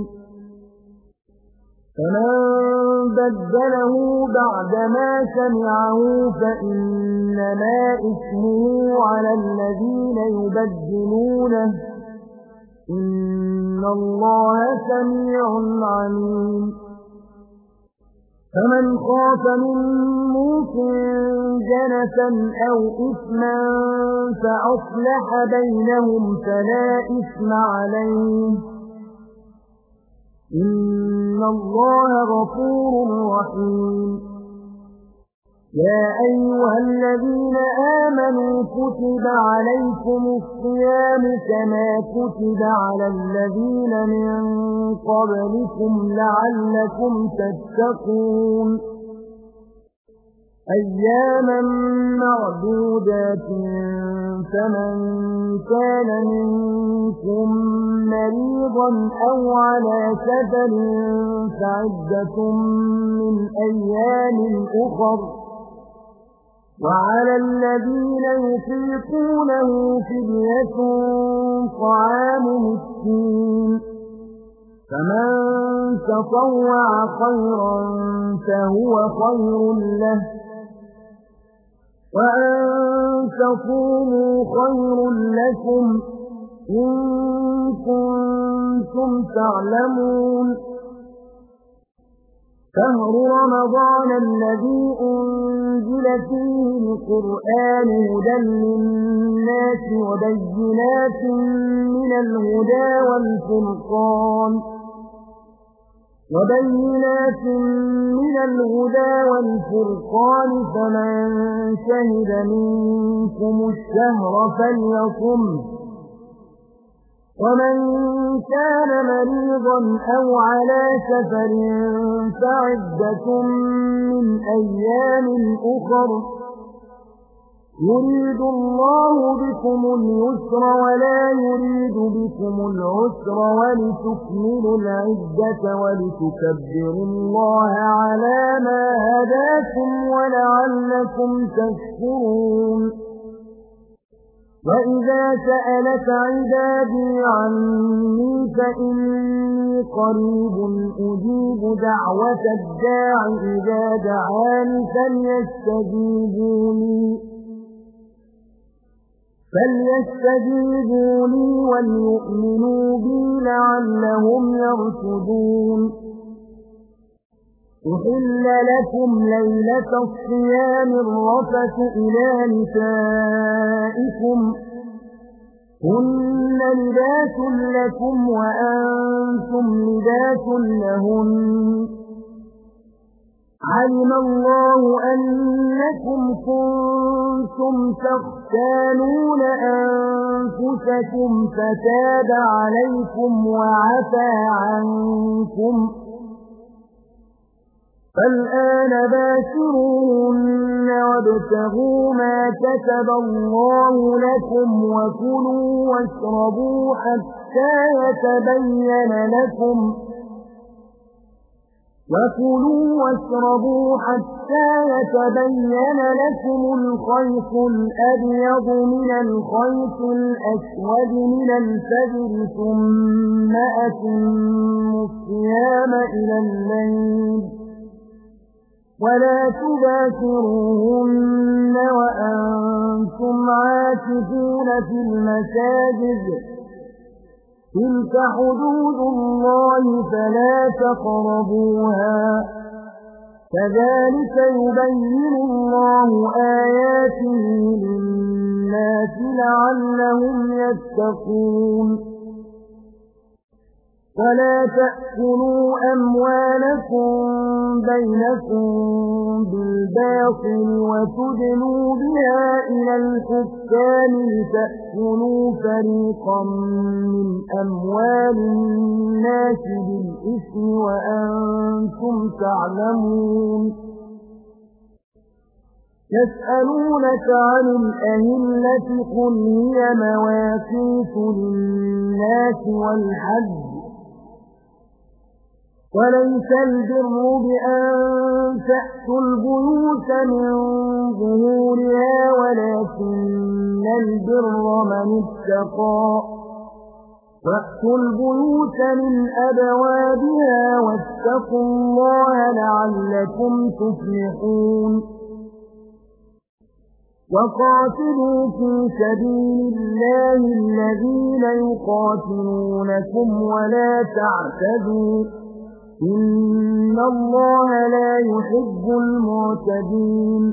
فمن بدله بعدما سمعه فإنما إثمه على الذين يبدلونه إن الله سميع عليم فمن خاف من موص جنفا أو إثما فأصلح بينهم فلا إثم عليه إن الله غفور رحيم يا أيها الذين آمنوا كتب عليكم الصيام كما كتب على الذين من قبلكم لعلكم تتقون أياما معدودات فمن كان منكم مريضا أو على سفر فعدة من أيام أخر وعلى الذين يطيقونه فدية طعام مسكين فمن تطوع خيرا فهو خير له وأن تصوموا خير لكم إن كنتم تعلمون شهر رمضان الذي أنزل فيه القرآن هدى للناس وبينات من الهدى والفرقان وبينات من الهدى والفرقان فمن شهد منكم الشهر فليصم ومن كان مريضا أو على سفر فعدة من أيام أخر يريد الله بكم اليسر ولا يريد بكم العسر ولتكملوا العدة ولتكبروا الله على ما هداكم ولعلكم تشكرون وإذا سألك عبادي عني فإني قريب أجيب دعوة الداع إذا دعاني فليستجيبوا لي فليستجيبوا لي وليؤمنوا بي لعلهم يرشدون أحل لكم ليلة الصيام الرفث إلى نسائكم هن لباس لكم وأنتم لباس لهن علم الله أنكم كنتم تختانون أنفسكم فتاب عليكم وعفى عنكم فالآن باشروهن وابتغوا ما كتب الله لكم وكلوا واشربوا حتى يتبين لكم وكلوا واشربوا حتى يتبين لكم الخيط الأبيض من الخيط الأسود من الفجر ثم أتموا الصيام إلى الليل ولا تباشروهن وأنتم عاكفون في المساجد تلك حدود الله فلا تقربوها كذلك يبين الله آياته للناس لعلهم يتقون ولا تأكلوا أموالكم بينكم بالباطل وتدلوا بها إلى الحكام لتأكلوا فريقا من أموال الناس بالإثم وأنتم تعلمون يسألونك عن الأهلة قل هي مواقيت للناس والحج وليس البر بأن تأتوا البيوت من ظهورها ولكن البر من اتقى وأتوا البيوت من أبوابها واتقوا الله لعلكم تفلحون وقاتلوا في سبيل الله الذين يقاتلونكم ولا تعتدوا إن الله لا يحب المعتدين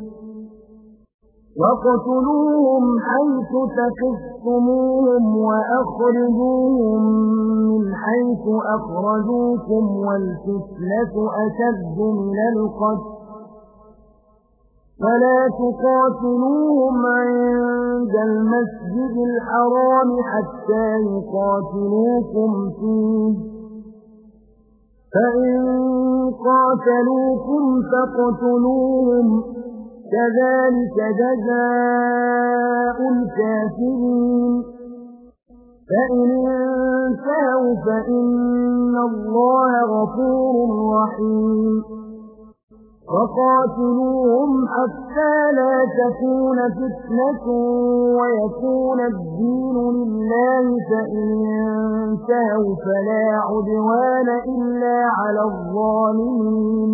وقتلوهم حيث تقفتموهم وأخرجوهم من حيث أخرجوكم والفتنة أشد من القتل ولا تقاتلوهم عند المسجد الحرام حتى يقاتلوكم فيه فإن قاتلوكم فاقتلوهم كذلك جزاء الكافرين فإن انتهوا فإن الله غفور رحيم وقاتلوهم حتى لا تكون فتنة ويكون الدين لله فإن انتهوا فلا عدوان إلا على الظالمين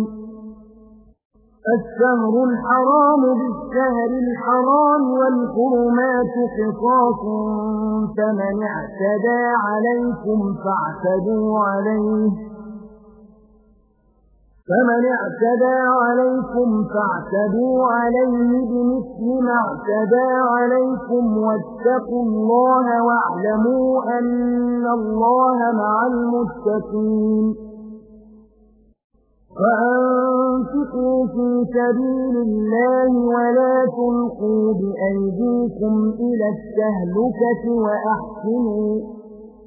الشهر الحرام بالشهر الحرام والحرمات قصاص فمن اعتدى عليكم فاعتدوا عليه فمن اعتدى عليكم فاعتدوا عليه بمثل ما اعتدى عليكم واتقوا الله واعلموا أن الله مع المتقين وأنفقوا في سبيل الله ولا تلقوا بأيديكم إلى التهلكة وأحسنوا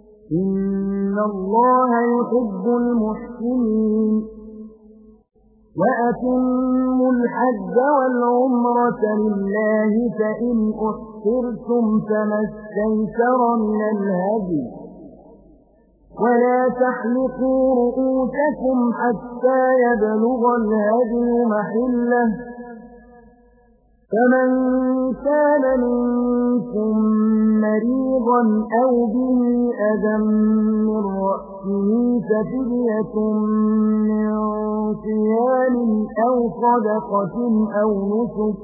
إن الله يحب المحسنين وأتموا الحج والعمرة لله فإن أحصرتم فما استيسر من الهدي ولا تحلقوا رؤوسكم حتى يبلغ الهدي محله فمن كان منكم مريضا أو به أذى من رأسه ففدية من صيام أو صدقة أو نسك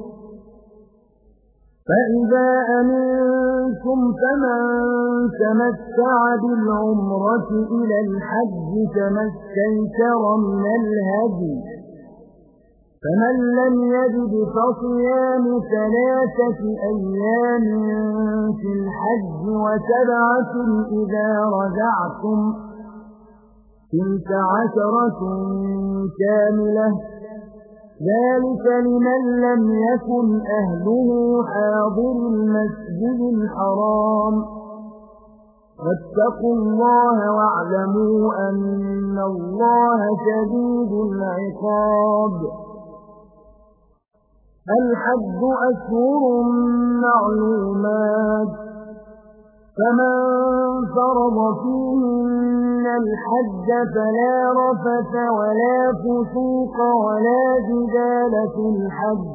فإذا أمنتم فمن تمتع بالعمرة إلى الحج فما استيسر من الهدي فمن لم يجد فصيام ثلاثة أيام في الحج وسبعة إذا رجعتم تلك عشرة كاملة ذلك لمن لم يكن أهله حاضر المسجد الحرام واتقوا الله واعلموا أن الله شديد العقاب الحج أشهر معلومات فمن فرض فيهن الحج فلا رفث ولا فسوق ولا جدال في الحج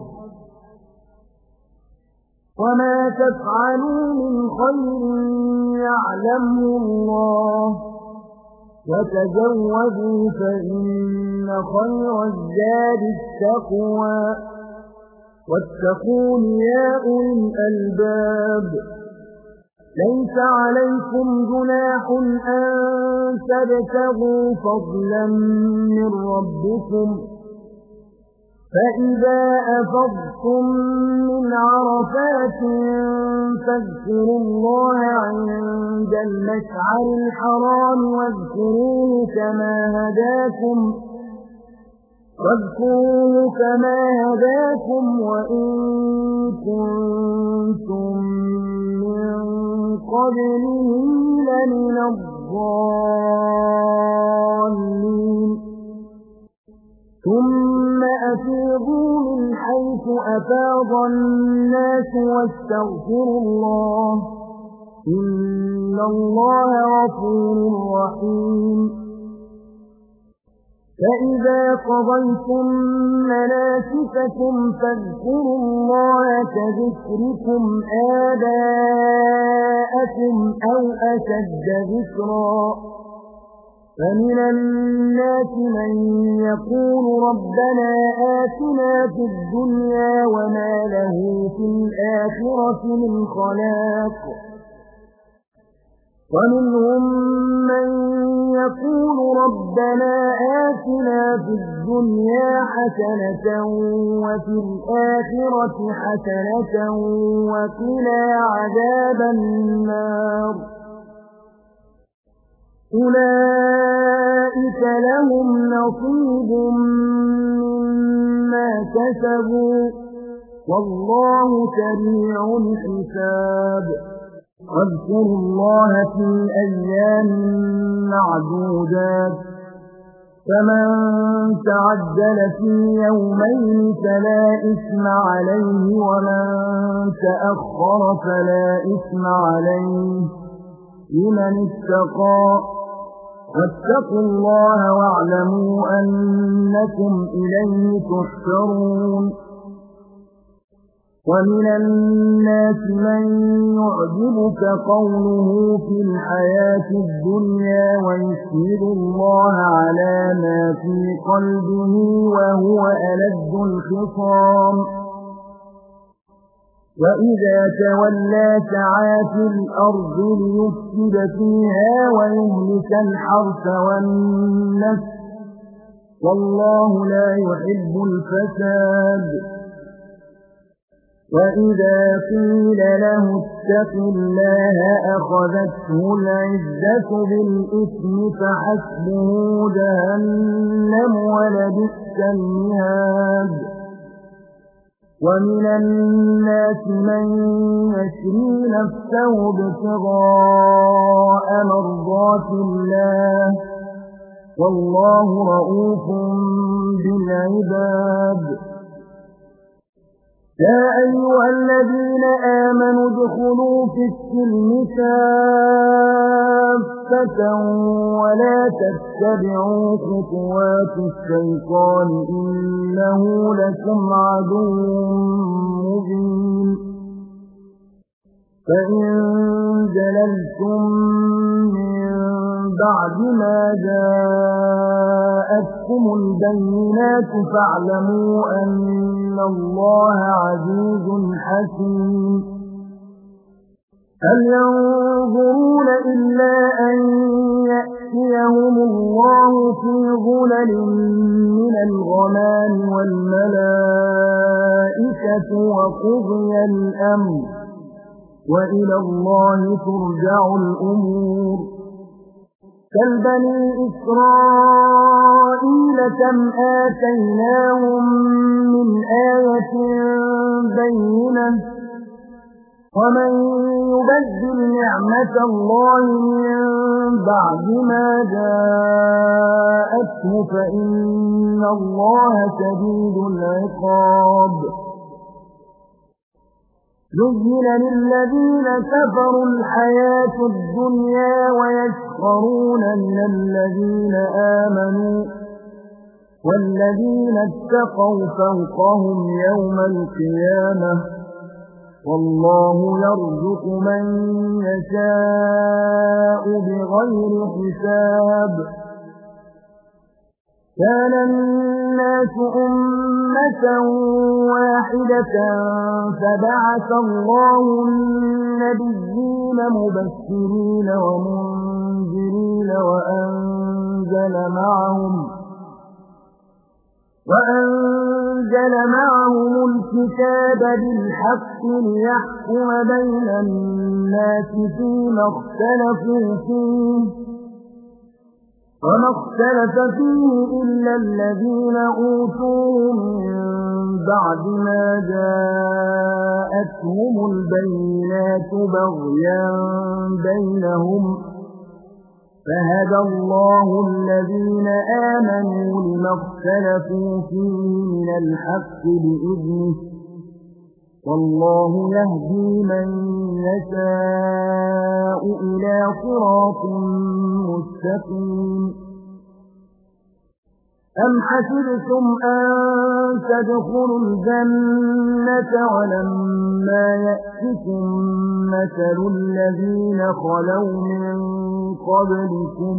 وما تفعلوا من خير يعلمه الله وتزودوا فإن خير الزاد التقوى واتقون يا أولي الألباب ليس عليكم جناح أن تبتغوا فضلا من ربكم فإذا أفضتم من عرفات فاذكروا الله عند المشعر الحرام واذكروه كما هداكم واذكروه كما هداكم وإن كنتم من قبله لمن الضالين ثم أفيضوا من حيث أفاض الناس واستغفروا الله إن الله غفور رحيم فإذا قضيتم مناسككم فاذكروا الله كذكركم آباءكم أو أشد ذكرا فمن الناس من يقول ربنا آتنا في الدنيا وما له في الآخرة من خلاق ومنهم من يقول ربنا آتنا في الدنيا حسنة وفي الآخرة حسنة وقنا عذاب النار أولئك لهم نصيب مما كسبوا والله سريع الحساب واذكروا الله في أيام معدودات فمن تعجل في يومين فلا إثم عليه ومن تأخر فلا إثم عليه لمن اتقى واتقوا الله واعلموا أنكم إليه تحشرون ومن الناس من يعجبك قوله في الحياة الدنيا ويشهد الله على ما في قلبه وهو ألد الخصام وإذا تولى سعى في الأرض ليفسد فيها ويهلك الحرث والنسل والله لا يحب الفساد وإذا قيل له اتق الله أخذته العزة بالإثم فحسبه جهنم ولبئس المهاد ومن الناس من يشري نفسه ابتغاء مرضات الله والله رؤوف بالعباد. يا أيها الذين آمنوا ادخلوا في السلم كافة ولا تتبعوا خطوات الشيطان إنه لكم عدو مبين. فإن زللتم من بعد ما جاءتكم البينات فاعلموا أن الله عزيز حكيم. هل ينظرون إلا أن يأتيهم الله في ظلل من الغمام والملائكة وقضي الأمر وإلى الله ترجع الأمور. كالبني إسرائيل كم آتيناهم من آية بينة ومن يبدل نعمة الله من بعد ما جاءته فإن الله شديد العقاب. زين للذين كفروا الحياة الدنيا ويسخرون من الذين آمنوا والذين اتقوا فوقهم يوم القيامة والله يرزق من يشاء بغير حساب. كان الناس أمة واحدة فبعث الله النبيين مبشرين ومنذرين وأنزل معهم وأنزل معهم الكتاب بالحق ليحكم بين الناس فيما اختلفوا فيه وما اختلف فيه إلا الذين أوتوه من بعد ما جاءتهم البينات بغيا بينهم فهدى الله الذين آمنوا لما اختلفوا فيه من الحق بإذنه والله يهدي من يشاء إلى صراط مستقيم. أم حسبتم أن تدخلوا الجنة ولما يأتكم مثل الذين خلوا من قبلكم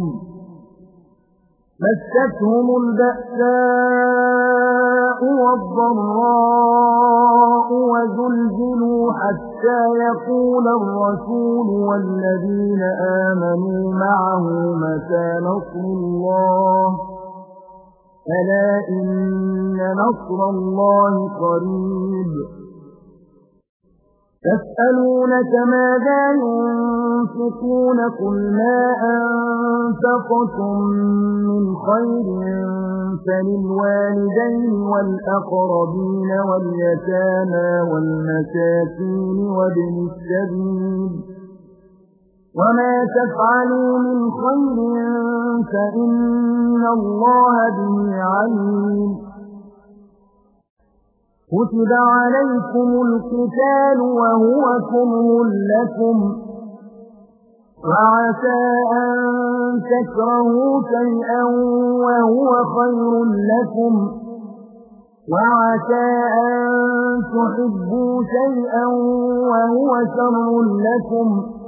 مستهم البأساء والضراء وزلزلوا حتى يقول الرسول والذين آمنوا معه متى نصر الله ألا إن نصر الله قريب. يسألونك ماذا ينفقون قل ما أنفقتم من خير فللوالدين والأقربين واليتامى والمساكين وابن السبيل وما تفعلوا من خير فإن الله به عليم. كتب عليكم القتال وهو كره لكم وعسى أن تكرهوا شيئا وهو خير لكم وعسى أن تحبوا شيئا وهو شر لكم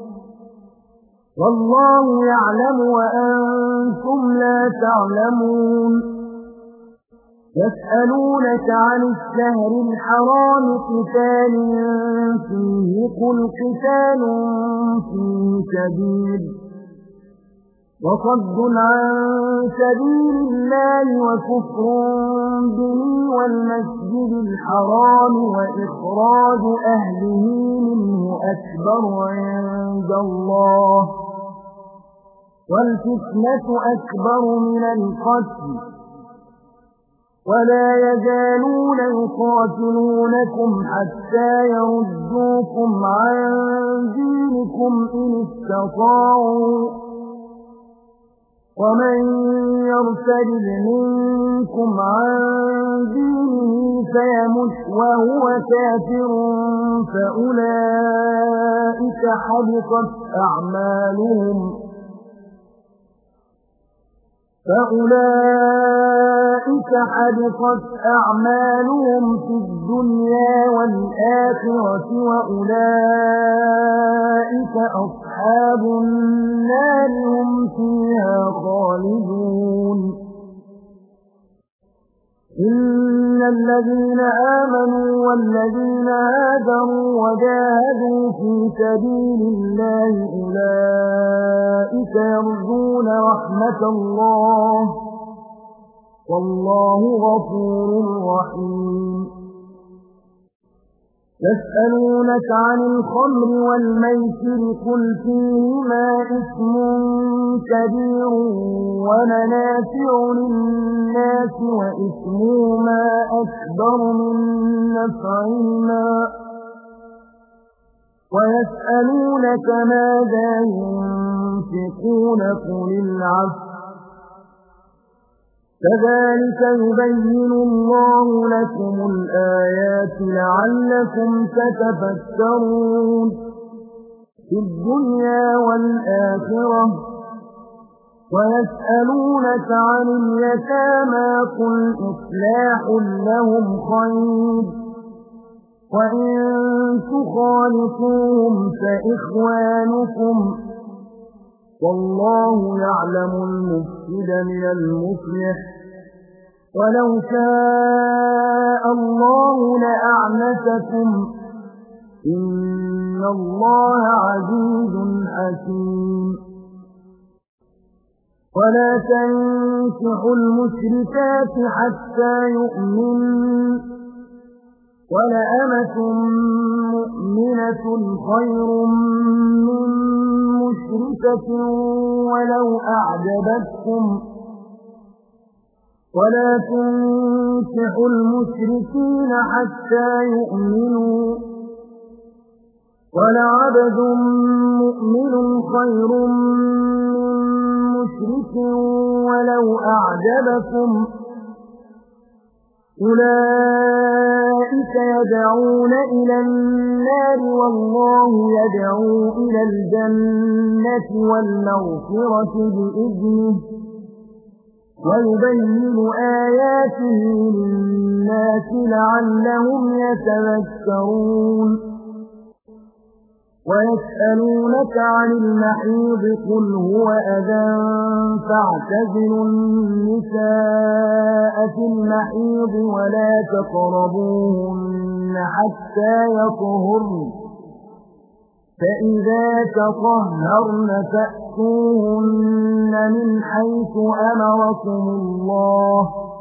والله يعلم وأنتم لا تعلمون. يسألونك عن الشهر الحرام قتال فيه قل قتال فيه كبير وصد عن سبيل الله وكفر به والمسجد الحرام وإخراج أهله منه أكبر عند الله والفتنة أكبر من القتل ولا يزالون يقاتلونكم حتى يردوكم عن دينكم إن استطاعوا ومن يرتد منكم عن دينه فيمت وهو كافر فأولئك حبطت أعمالهم فأولئك حبطت أعمالهم في الدنيا والآخرة وأولئك أصحاب النار هم فيها خالدون إن الذين آمنوا والذين هاجروا وجاهدوا في سبيل الله أولئك يرجون رحمة الله والله غفور رحيم يسألونك عن الخمر والميسر قل فيهما إثم كبير ومنافع للناس وإثمهما أكبر من نفعهما ويسألونك ماذا ينفقون قل العفو كذلك يبين الله لكم الآيات لعلكم تتفكرون في الدنيا والآخرة ويسألونك عن اليتامى قل إصلاح لهم خير وإن تخالطوهم فإخوانكم والله يعلم المفسد من المصلح ولو شاء الله لأعنتكم إن الله عزيز حكيم ولا تنكحوا المشركات حتى يؤمنوا ولأمة مؤمنة خير من مشركة ولو أعجبتكم ولا تنكحوا المشركين حتى يؤمنوا ولعبد مؤمن خير من مشرك ولو أعجبكم أولئك يدعون إلى النار والله يدعو إلى الجنة والمغفرة بإذنه ويبين آياته للناس لعلهم يتذكرون ويسألونك عن المحيض قل هو أذى فاعتزلوا النساء في المحيض ولا تقربوهن حتى يطهرن فإذا تطهرن فأتوهن من حيث أمركم الله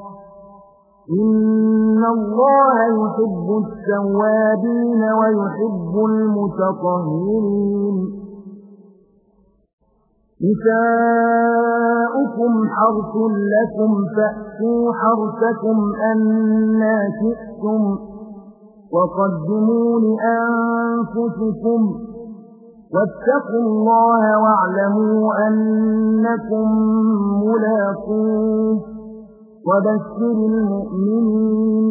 إن الله يحب التوابين ويحب المتطهرين نساؤكم حرث لكم فأتوا حرثكم أنى شئتم وقدموا لأنفسكم واتقوا الله واعلموا أنكم ملاقوه وبشر المؤمنين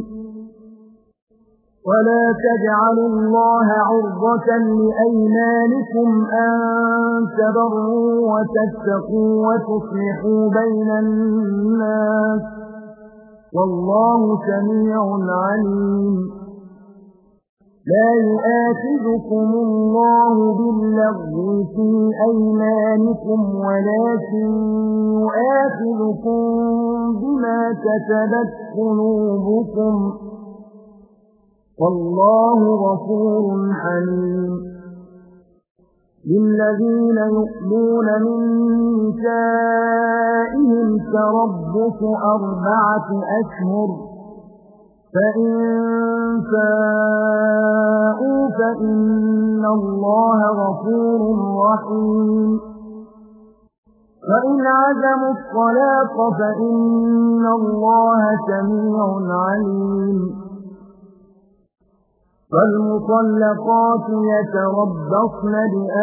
ولا تجعلوا الله عرضة لأيمانكم أن تبروا وتتقوا وتصلحوا بين الناس والله سميع عليم لا يؤاخذكم الله باللغو في أيمانكم ولكن يؤاخذكم بما كسبت قلوبكم والله غفور حليم للذين يؤلون من نسائهم تربص أربعة أشهر فإن فاءوا فإن الله غفور رحيم وإن عزموا الطلاق فإن الله سميع عليم والمطلقات يتربصن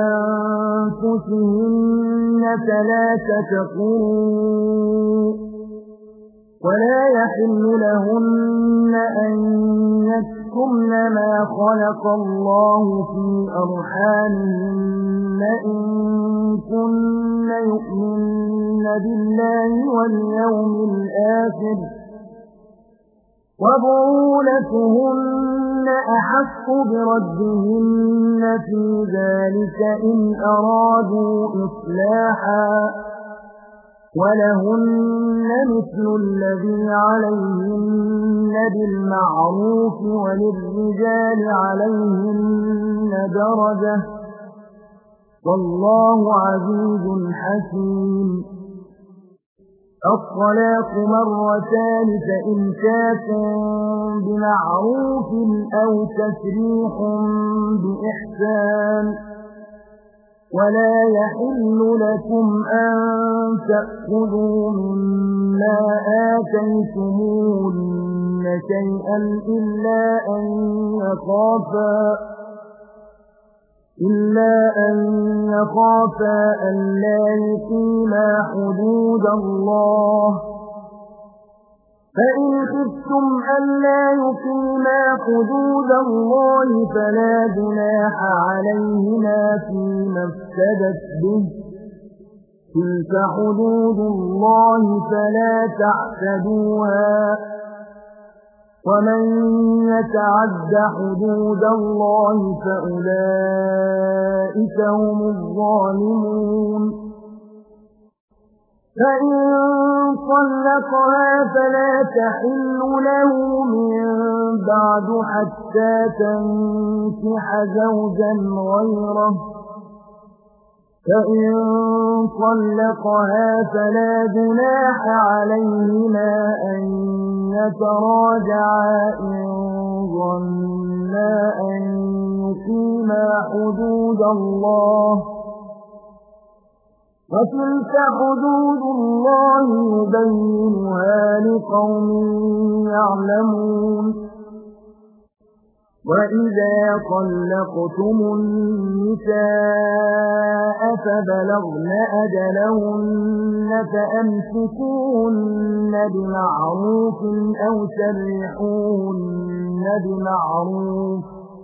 بأنفسهن ثلاثة قروء ولا يحل لهن أن يكتمن ما خلق الله في أرحامهن إن كن يؤمن بالله واليوم الآخر وبعولتهن أحق بردهن في ذلك إن أرادوا إصلاحا ولهن مثل الذي عليهن بالمعروف وللرجال عليهن درجة والله عزيز حكيم. الطلاق مرتان فإمساك بمعروف أو تسريح بإحسان ولا يحل لكم أن تأخذوا مما آتيتموهن شيئا إلا أن يخافا إلا أن يخافا ألا يقيما حدود الله فإن خفتم ألا يقيما حدود الله فلا جناح عليهما فيما افتدت به تلك حدود الله فلا تعتدوها ومن يتعد حدود الله فأولئك هم الظالمون. فإن طلقها فلا تحل له من بعد حتى تنكح زوجا غيره فإن طلقها فلا جناح عليهما أن يتراجعا إن ظنا أن يقيما حدود الله وتلك حدود الله يبينها لقوم يعلمون. وإذا طلقتم النساء فبلغن أجلهن فأمسكوهن بمعروف أو سرحوهن بمعروف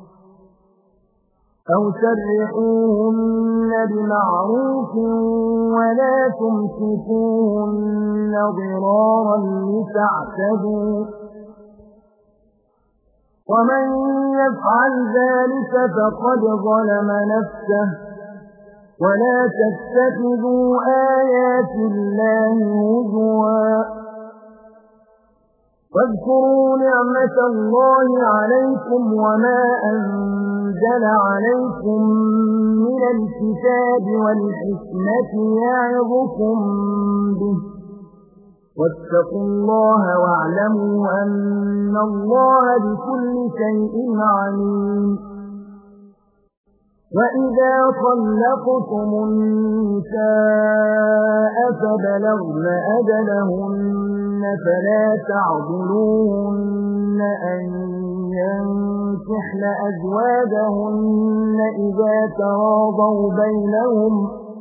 أو سرحوهن بمعروف ولا تمسكوهن ضرارا لتعتدوا ومن يفعل ذلك فقد ظلم نفسه ولا تتخذوا آيات الله هزوا واذكروا نعمة الله عليكم وما أنزل عليكم من الكتاب والحكمة يعظكم به واتقوا الله واعلموا أن الله بكل شيء عليم. وإذا طلقتم النساء فبلغن أجلهن فلا تعضلوهن أن ينكحن أزواجهن إذا تراضوا بينهم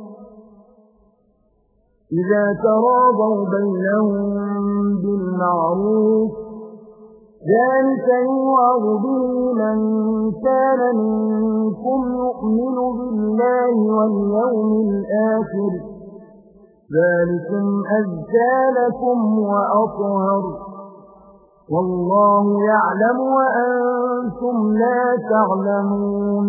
إذا تراضوا بينهم بالمعروف ذلك يوعظ به من كان منكم يؤمن بالله واليوم الآخر ذلكم أزكى لكم وأطهر والله يعلم وأنتم لا تعلمون.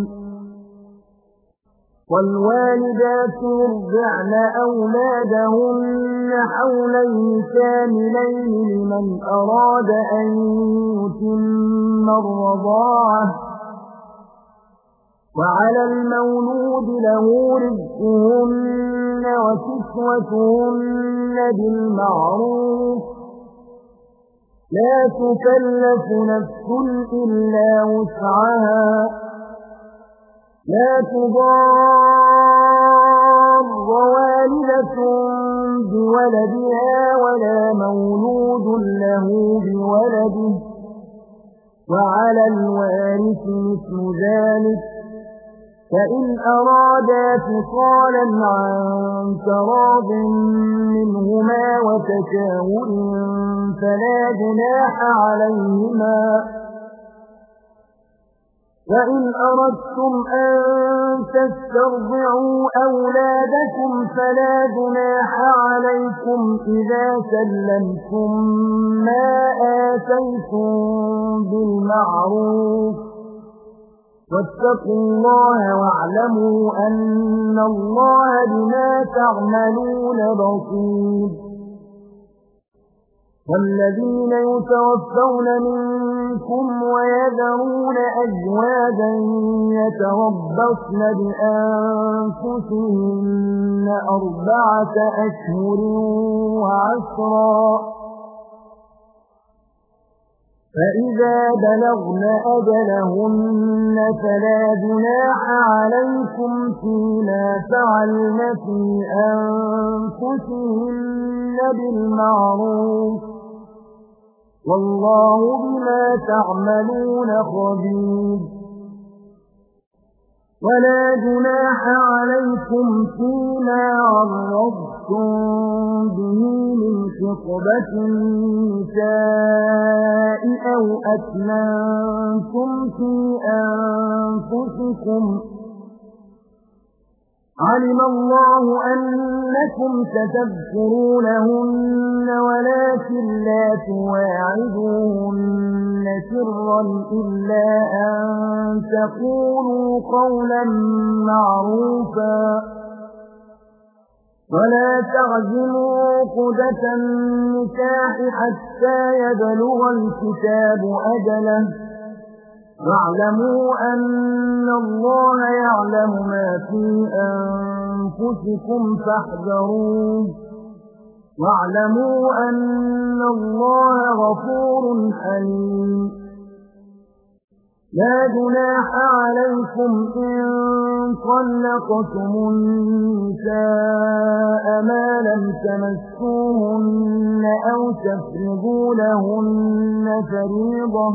والوالدات يرضعن أولادهن حولين كاملين لمن أراد أن يتم الرضاعة وعلى المولود له رزقهن وكسوتهن بالمعروف لا تكلف نفس إلا وسعها لا تضار والدة بولدها ولا مولود له بولده وعلى الوارث مثل ذلك فإن أرادا فصالا عن تراض منهما وتشاور فلا جناح عليهما. وإن أردتم أن تسترضعوا أولادكم فلا جناح عليكم إذا سلمتم ما آتيتم بالمعروف واتقوا الله واعلموا أن الله بما تعملون بصير. والذين يتوفون منكم ويذرون أزواجا يتربصن بأنفسهن أربعة أشهر وعشرا فإذا بلغن أجلهن فلا جناح عليكم فيما فعلن في أنفسهن بالمعروف والله بما تعملون خبير. ولا جناح عليكم فيما عرضتم به من خطبة النساء أو أكننتم في أنفسكم علم الله أنكم ستذكرونهن ولكن لا تواعدوهن سرا إلا أن تقولوا قولا معروفا ولا تعزموا عقدة النكاح حتى يبلغ الكتاب أجله واعلموا أن الله يعلم ما في أنفسكم فاحذروه واعلموا أن الله غفور حليم. لا جناح عليكم إن طلقتم النساء ما لم تمسوهن أو تفرضوا لهن فريضة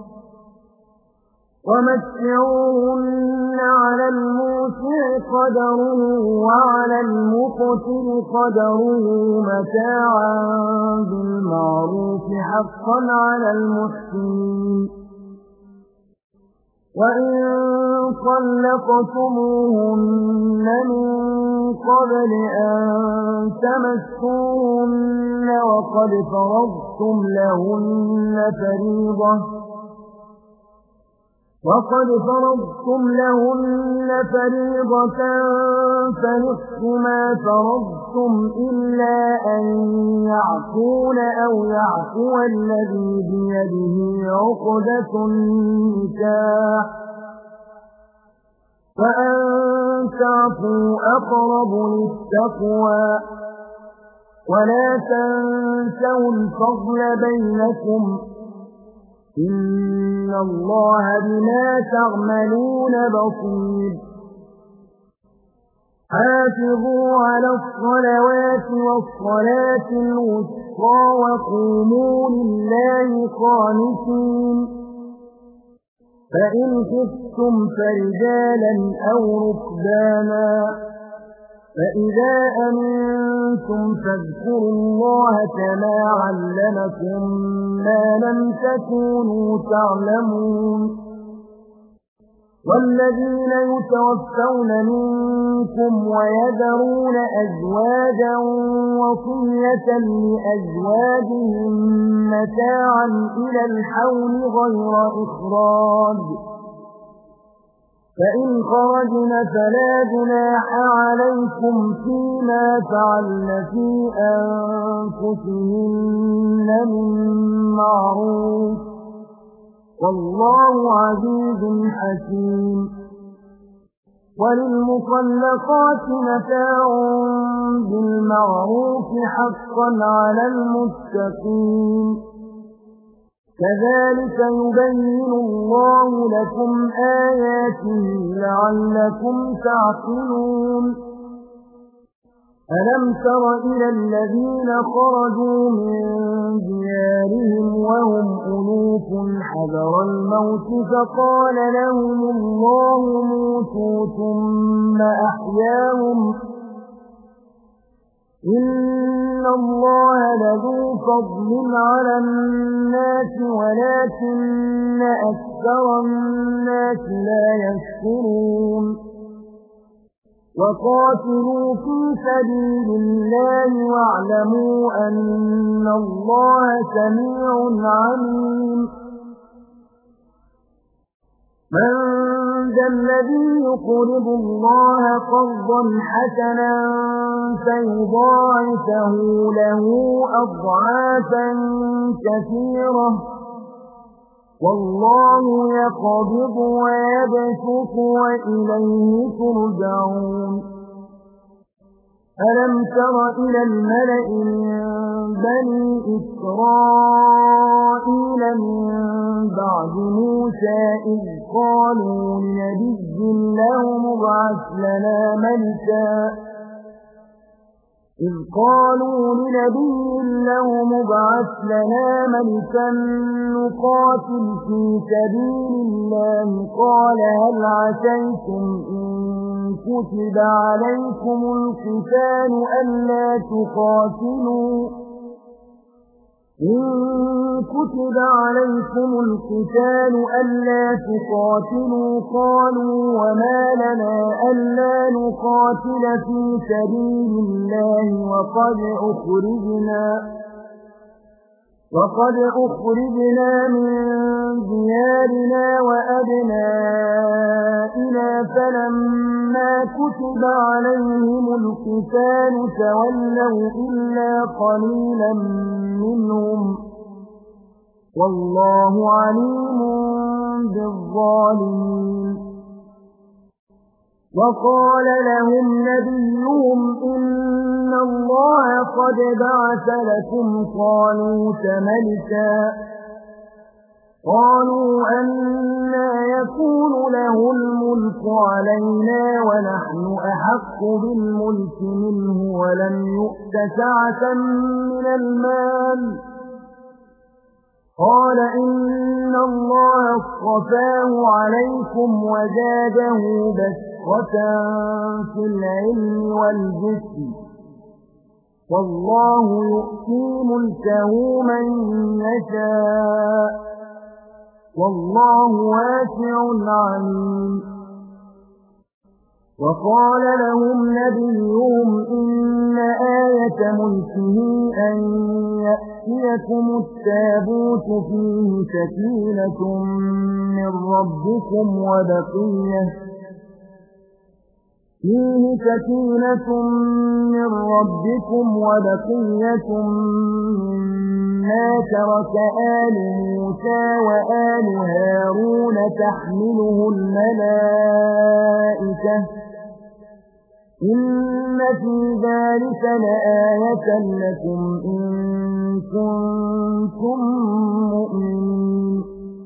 ومتعوهن على الموسع قدره وعلى المقتر قدره متاعا بالمعروف حقا على المحسنين. وإن طلقتموهن من قبل أن تمسوهن وقد فرضتم لهن فريضة وقد فرضتم لهن فريضة فنصف ما فرضتم إلا أن يعفون أو يعفو الذي بيده عقدة النكاح وأن تعفوا أقرب للتقوى ولا تنسوا الفضل بينكم إن الله بما تعملون بصير. حافظوا على الصلوات والصلاة الوسطى وقوموا لله قانتين. فإن خفتم فرجالا أو ركبانا فإذا أمنتم فاذكروا الله كما علمكم ما لم تكونوا تعلمون. والذين يتوفون منكم ويذرون أزواجا وصية لأزواجهم متاعا إلى الحول غير إخراج فإن خرجن فلا جناح عليكم فيما فعلن في أنفسهن من معروف والله عزيز حكيم. وللمطلقات متاع بالمعروف حقا على المتقين. كذلك يبين الله لكم آياته لعلكم تعقلون. ألم تر إلى الذين خرجوا من ديارهم وهم ألوف حذر الموت فقال لهم الله موتوا ثم أحياهم إن الله لذو فضل على الناس ولكن أكثر الناس لا يشكرون وقاتلوا في سبيل الله واعلموا أن الله سميع عليم من ذا الذي يقرض الله قرضا حسنا فيضاعفه له أضعافا كثيرة والله يقبض ويبسط وإليه ترجعون ألم تر إلى الملأ من بني إسرائيل من بعد موسى إذ قالوا لنبي له مبعث لنا ملكا إذ قالوا لنبي له مبعث لنا ملكا نقاتل في سبيل الله قال هل عسيتم إن كتب عليكم القتال ألا تقاتلوا إن كتب عليكم القتال ألا تقاتلوا قالوا وما لنا ألا نقاتل في سبيل الله وقد أخرجنا وقد أخرجنا من ديارنا وأبنائنا فلما كتب عليهم القتال تولوا إلا قليلا منهم والله عليم بالظالمين وقال لهم نبيهم إن الله قد بعث لكم طالوت ملكا قالوا أنى يكون له الملك علينا ونحن أحق بالملك منه ولم يؤت سعة من المال قال إن الله اصطفاه عليكم وزاده بسطة في العلم والجسم والله يؤتي ملكه من يشاء والله واسع عليم وقال لهم نبيهم إن آية ملكه أن يأتيكم التابوت فيه سكينة من ربكم وبقية فيه سكينة من ربكم وبقية مما ترك آل موسى وآل هارون تحمله الملائكة إن في ذلك لآية لكم إن كنتم مؤمنين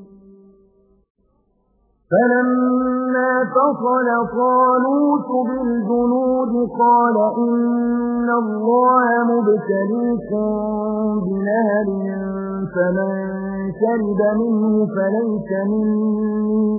فلما فصل طالوت بالجنود قال إن الله مبتليكم بنهر فمن شرب منه فليس مني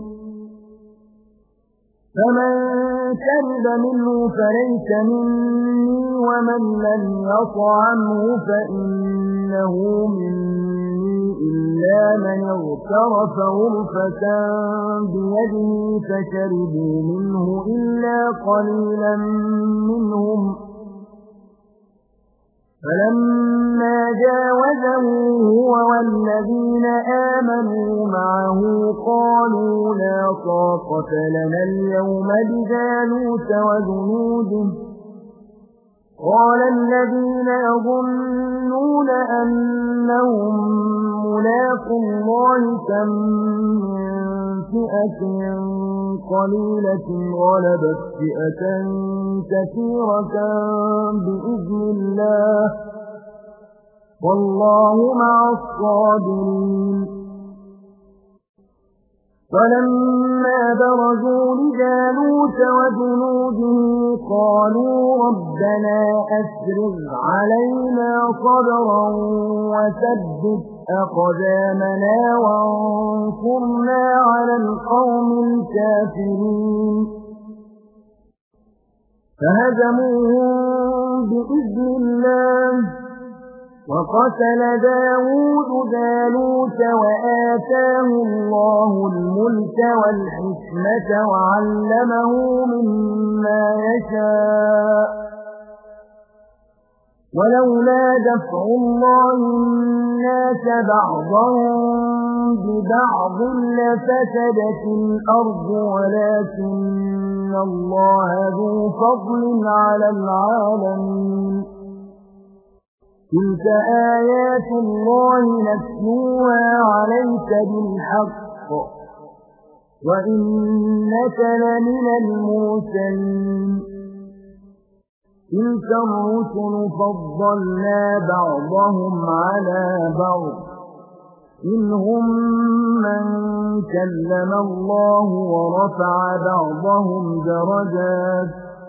فمن شرب منه فليس مني ومن لم يطعمه فإنه مني إلا من اغترف غرفة بيده فشربوا منه إلا قليلا منهم فلما جاوزه هو والذين آمنوا معه قالوا لا طاقة لنا اليوم بجالوت وجنوده قال الذين يظنون أنهم ملاقو الله كم من فئة قليلة غلبت فئة كثيرة بإذن الله والله مع الصابرين فلما برزوا لجالوت وجنوده قالوا ربنا أفرغ علينا صبرا وثبت أقدامنا وانصرنا على القوم الكافرين فهزموهم بإذن الله وقتل داود جالوت وآتاه الله الملك والحكمة وعلمه مما يشاء ولولا دفع الله الناس بعضهم ببعض لفسدت الأرض ولكن الله ذو فضل على العالمين تلك آيات الله نتلوها عليك بالحق وإنك لمن المرسلين تلك الرسل فضلنا بعضهم على بعض منهم من كلم الله ورفع بعضهم درجات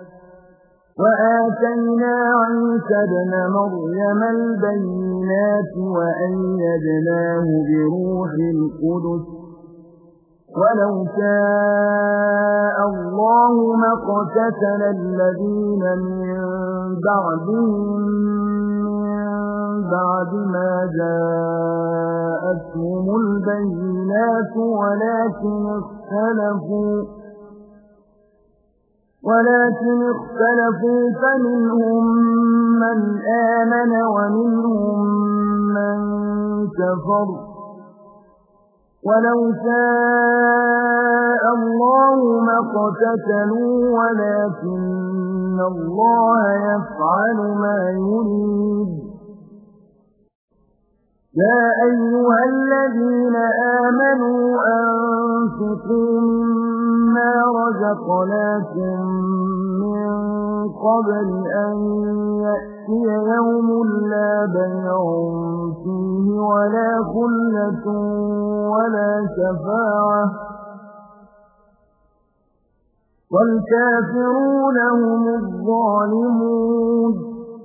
وآتينا عيسى ابن مريم البينات وأيدناه بروح القدس ولو شاء الله ما اقتتل الذين من بعدهم من بعد ما جاءتهم البينات ولكن اختلفوا ولكن اختلفوا فمنهم من آمن ومنهم من كفر ولو شاء الله ما اقتتلوا ولكن الله يفعل ما يريد يا أيها الذين آمنوا أنفقوا مما رزقناكم من قبل أن يأتي يوم لا بيع فيه ولا خلة ولا شفاعة والكافرون هم الظالمون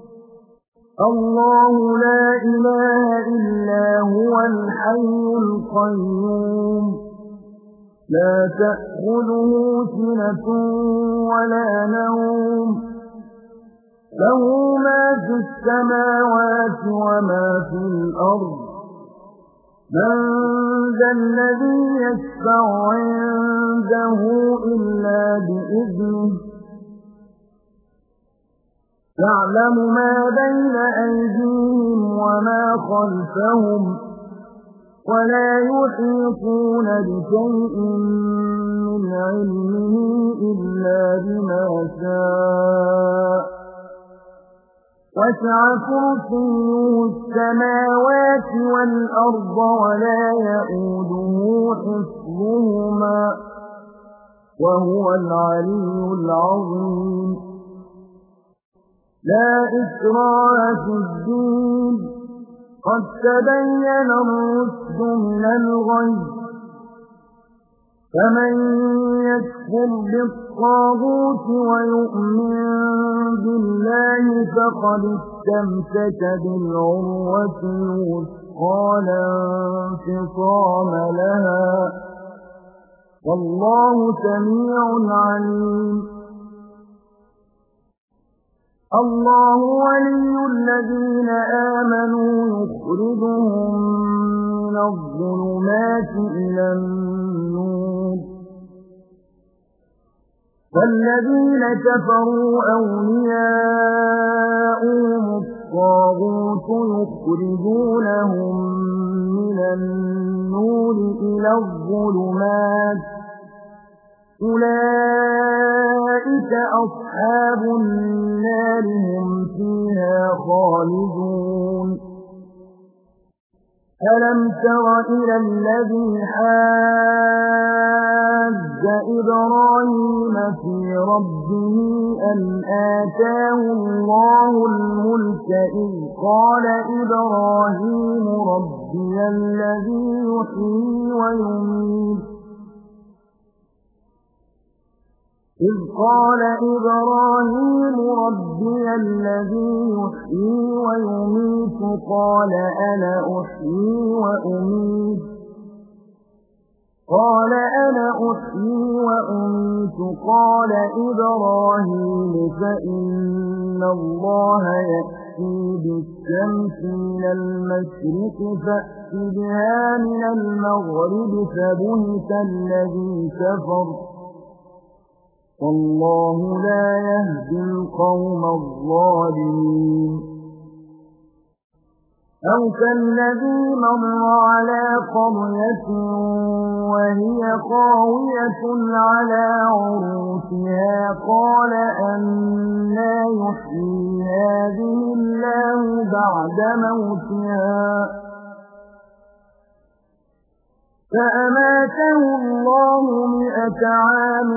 الله لا إله إلا هو الحي القيوم لا تأخذه سنة ولا نوم له ما في السماوات وما في الأرض من ذا الذي يشفع عنده إلا بإذنه يعلم ما بين أيديهم وما خلفهم ولا يحيطون بشيء من علمه إلا بما شاء وسع كرسيه السماوات والأرض ولا يئوده حفظهما وهو العلي العظيم لا إكراه في الدين قد تبين الرشد من الغي فمن يكفر بالطاغوت ويؤمن بالله فقد استمسك بالعروة الوثقى لا انفصام لها والله سميع عليم الله ولي الذين آمنوا يخرجهم من الظلمات إلى النور والذين كفروا أولياؤهم الطاغوت يخرجونهم من النور إلى الظلمات أولئك أصحاب النار هم فيها خالدون ألم تر إلى الذي حاج إبراهيم في ربه أن آتاه الله الملك إذ قال إبراهيم ربي الذي يحيي ويميت إذ قال إبراهيم ربي الذي يحيي ويميت قال أنا أحيي وأميت قال أنا أحيي وأميت قال إبراهيم فإن الله يأتي بالشمس من المشرق فأت بها من المغرب فبهت الذي كفر والله لا يهدي القوم الظالمين أو كالذي مر على قرية وهي خاوية على عروشها قال أنى يحيي هذه الله بعد موتها فأماته الله مئة عام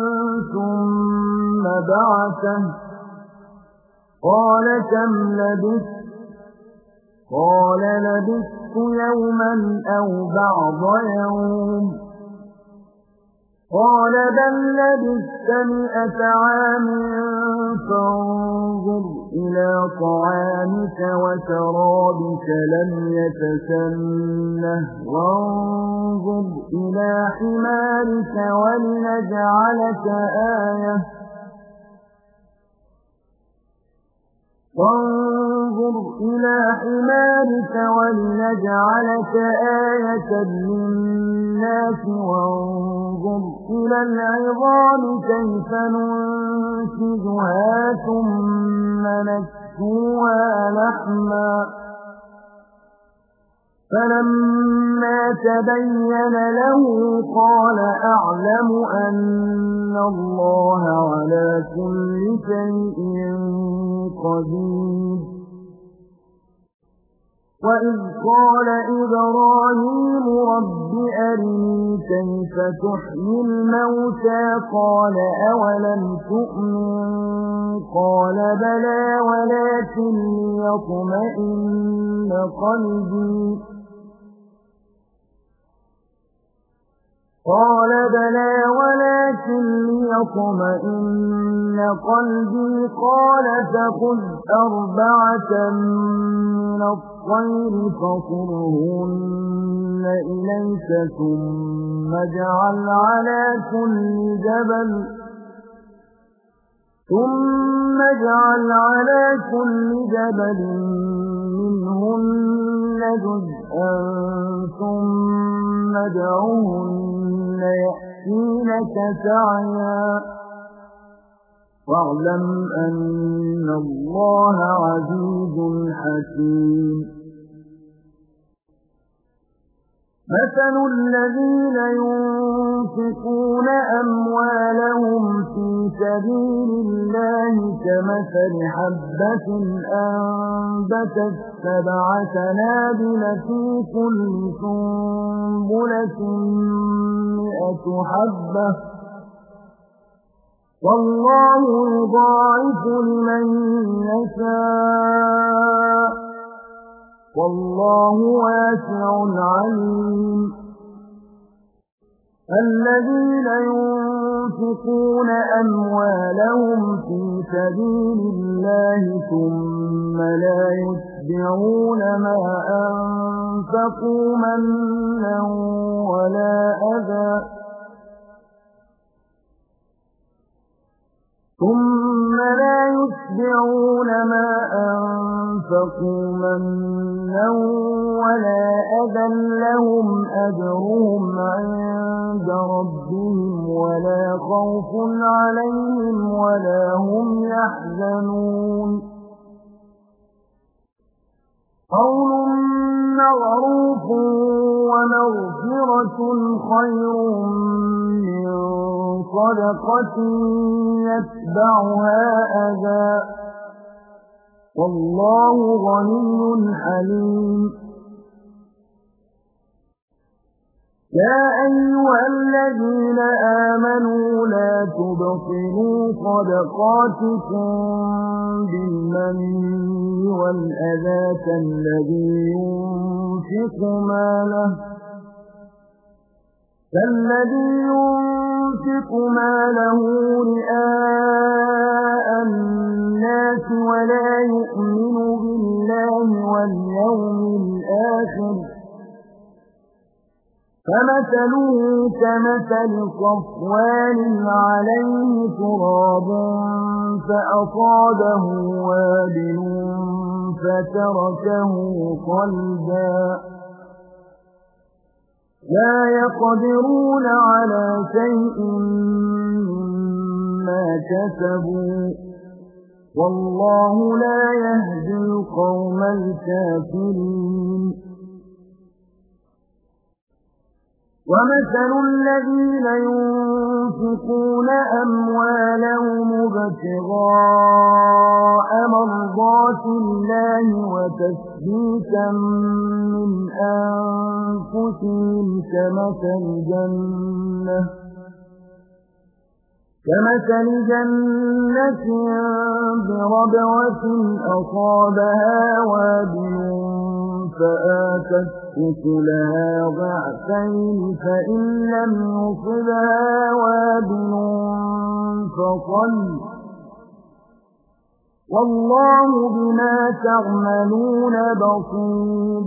ثم بعثه قال كم لبثت قال لبثت يوما أو بعض يوم قال بل لبثت مئة عام فانظر إلى طعامك وشرابك لم يتسنه وانظر إلى حمارك ولنجعلك آية وانظر إلى حمارك ولنجعلك آية للناس وانظر إلى العظام كيف ننشزها ثم نكسوها لحما فلما تبين له قال أعلم أن الله على كل شيء قدير وإذ قال إبراهيم رب أرني كيف تحيي الموتى قال أولم تؤمن قال بلى ولكن ليطمئن قلبي قال بلى ولكن ليطمئن قلبي قال فخذ أربعة من الطير فصرهن إليك ثم اجعل على كل جبل ثم اجعل على كل جبل منهن جزءا ثم ادعهن يأتينك سعيا واعلم أن الله عزيز حكيم مثل الذين ينفقون أموالهم في سبيل الله كمثل حبة أنبتت سبع سنابل في كل سنبلة مئة حبة والله يضاعف لمن يشاء والله واسع عليم الذين ينفقون أموالهم في سبيل الله ثم لا يتبعون ما أنفقوا منا ولا أذى ثم لا يتبعون ما أنفقوا منا ولا أذى لهم أجرهم عند ربهم ولا خوف عليهم ولا هم يحزنون قول معروف ومغفرة خير من صدقة يتبعها أذى والله غني حليم يا أيها الذين آمنوا لا تبطلوا صدقاتكم بالمن والأذى كالذي ينفق ماله كالذي ينفق ينفق ماله رئاء الناس ولا يؤمن بالله واليوم الآخر فمثله كمثل صفوان عليه تراب فأصابه وابل فتركه صلدا لا يقدرون على شيء مما كسبوا والله لا يهدي القوم الكافرين ومثل الذين ينفقون أموالهم ابتغاء مرضات الله وتثبيتا من أنفسهم كمثل جنة كمثل جنة بربوة أصابها وابل فآتت أكلها ضعفين فإن لم يصبها وابل فطل والله بما تعملون بصير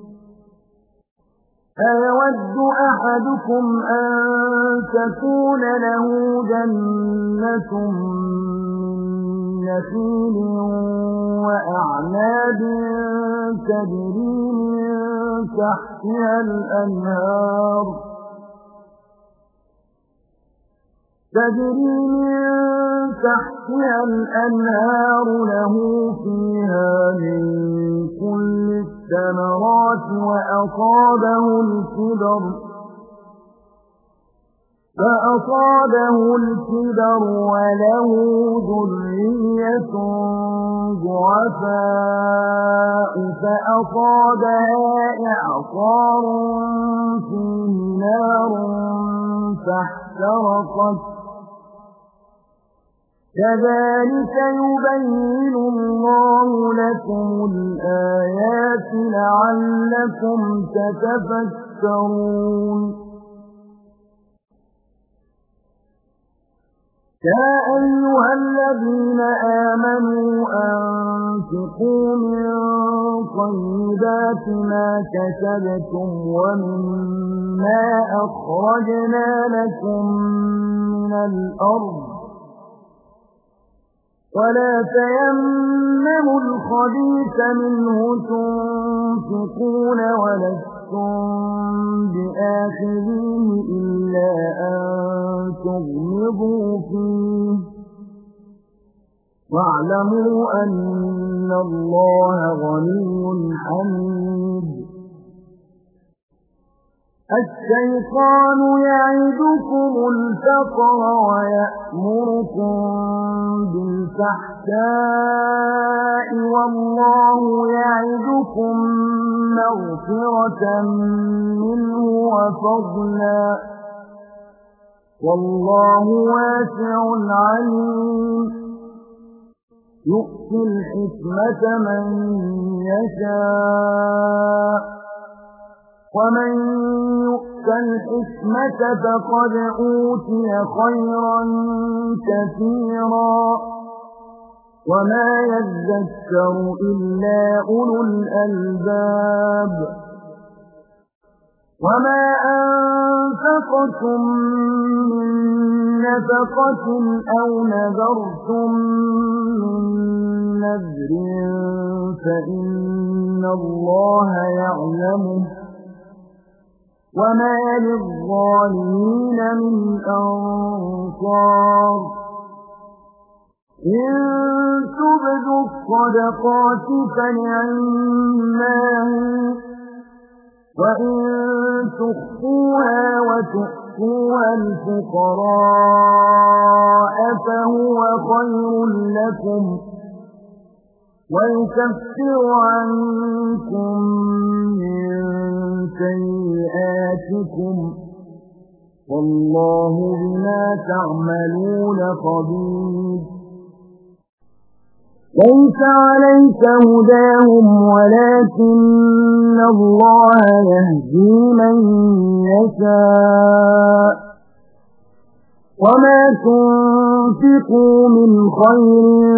أيود أحدكم أن تكون له جنة من نخيل وأعناب تجري من تحتها الأنهار تجري من تحتها الأنهار له فيها من كل الثمرات وأصابه الكبر فأصابه الكبر وله ذرية ضعفاء فأصابها إعصار فيه نار فاحترقت كذلك يبين الله لكم الآيات لعلكم تتفكرون يا أيها الذين آمنوا أنفقوا من طيبات ما كسبتم ومما أخرجنا لكم من الأرض ولا تيمموا الخبيث منه تنفقون ولستم بآخذيه إلا أن تغمضوا فيه واعلموا أن الله غني حميد الشيطان يعدكم الفقر ويأمركم بالفحشاء والله يعدكم مغفرة منه وفضلا والله واسع عليم يؤتي الحكمة من يشاء ومن يؤت الحكمة فقد أوتي خيرا كثيرا وما يذكر إلا أولو الألباب وما أنفقتم من نفقة أو نذرتم من نذر فإن الله يعلمه وما للظالمين من أنصار إن تبدوا الصدقات فنعما هي وإن تخفوها وتؤتوها الفقراء فهو خير لكم ويكفر عنكم من سيئاتكم والله بما تعملون خبير ليس عليك هداهم ولكن الله يهدي من يشاء وما تنفقوا من خير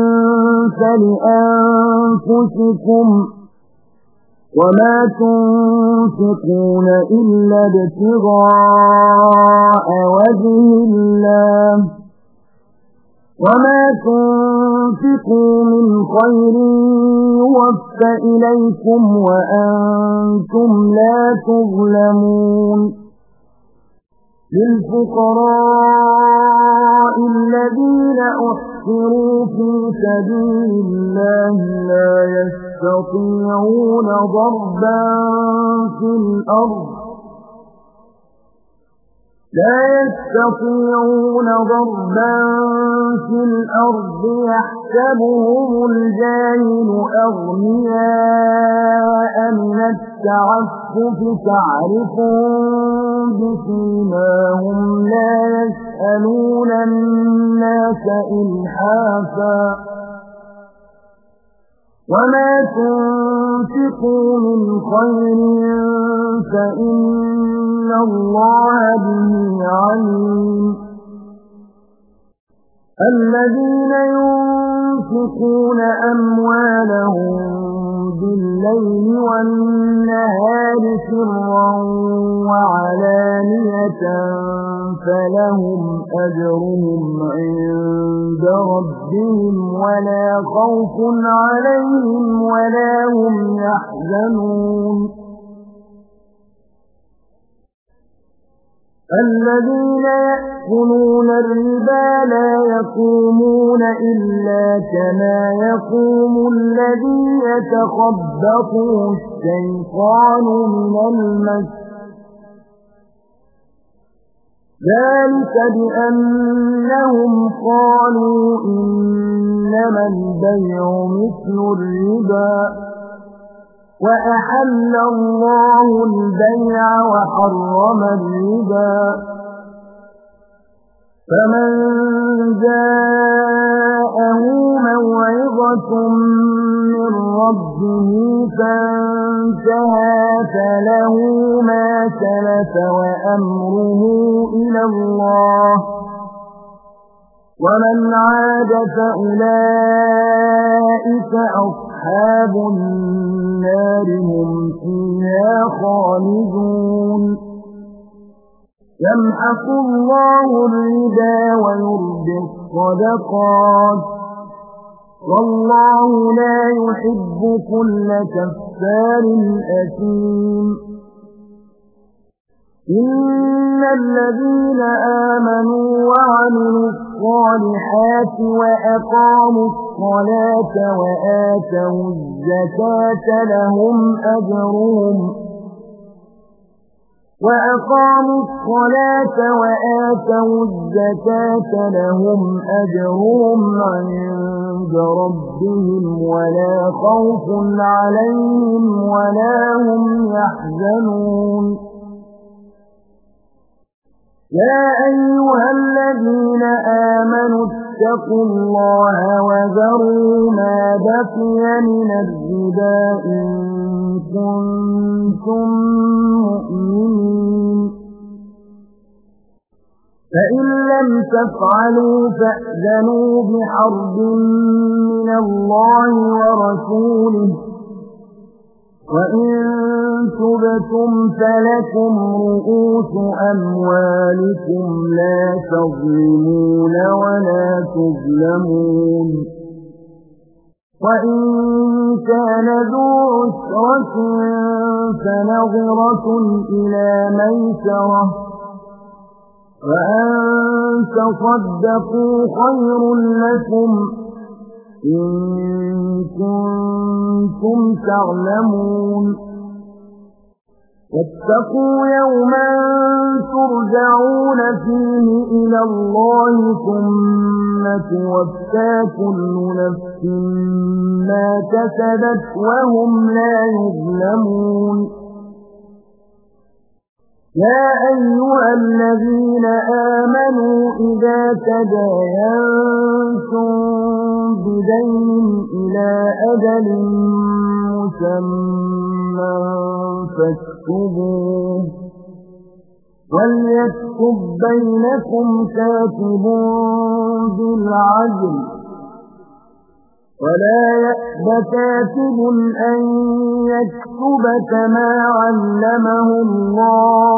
فلأنفسكم وما تنفقون إلا ابتغاء وجه الله وما تنفقوا من خير يوفى إليكم وأنتم لا تظلمون للفقراء الذين أحصروا في سبيل الله لا يستطيعون ضربا في الأرض لا يستطيعون ضربا في الأرض يحسبهم الجاهل أغنياء من التعفف تعرفهم بسيماهم لا يسألون الناس إلحافا وما تنفقوا من خير فإن الله به عليم الذين ينفقون أموالهم بالليل والنهار سرا وعلانية فلهم أجرهم عند ربهم ولا خوف عليهم ولا هم يحزنون الذين يأكلون الربا لا يقومون إلا كما يقوم الذي يتخبطه الشيطان من المس ذلك بأنهم قالوا إنما البيع مثل الربا وأحل الله البيع وحرم الربا فمن جاءه موعظة من ربه فانتهى فله ما سلف وأمره إلى الله ومن عاد فأولئك أصحاب النار هم فيها خالدون يمحق الله الربا ويربي الصدقات والله لا يحب كل كفار أثيم إن الذين آمنوا وعملوا الصالحات وأقاموا الصلاة وآتوا الزكاة لهم أجرهم وأقاموا الصلاة وآتوا الزكاة لهم أجرهم عند ربهم ولا خوف عليهم ولا هم يحزنون يا أيها الذين آمنوا اتقوا الله وذروا ما بقي من الربا إن كنتم مؤمنين فإن لم تفعلوا فأذنوا بحرب من الله ورسوله وإن تبتم فلكم رؤوس أموالكم لا تظلمون ولا تظلمون وإن كان ذو عسرة فنظرة إلى ميسرة وأن تصدقوا خير لكم إن كنتم تعلمون واتقوا يوما ترجعون فيه إلى الله ثم توفى كل نفس ما كسبت وهم لا يظلمون يا أيها الذين آمنوا إذا تداينتم بدين إلى أجل مسمى فاكتبوه وليكتب فليكتب بينكم كاتب بالعدل ولا يأب كاتب أن يكتب كما علمه الله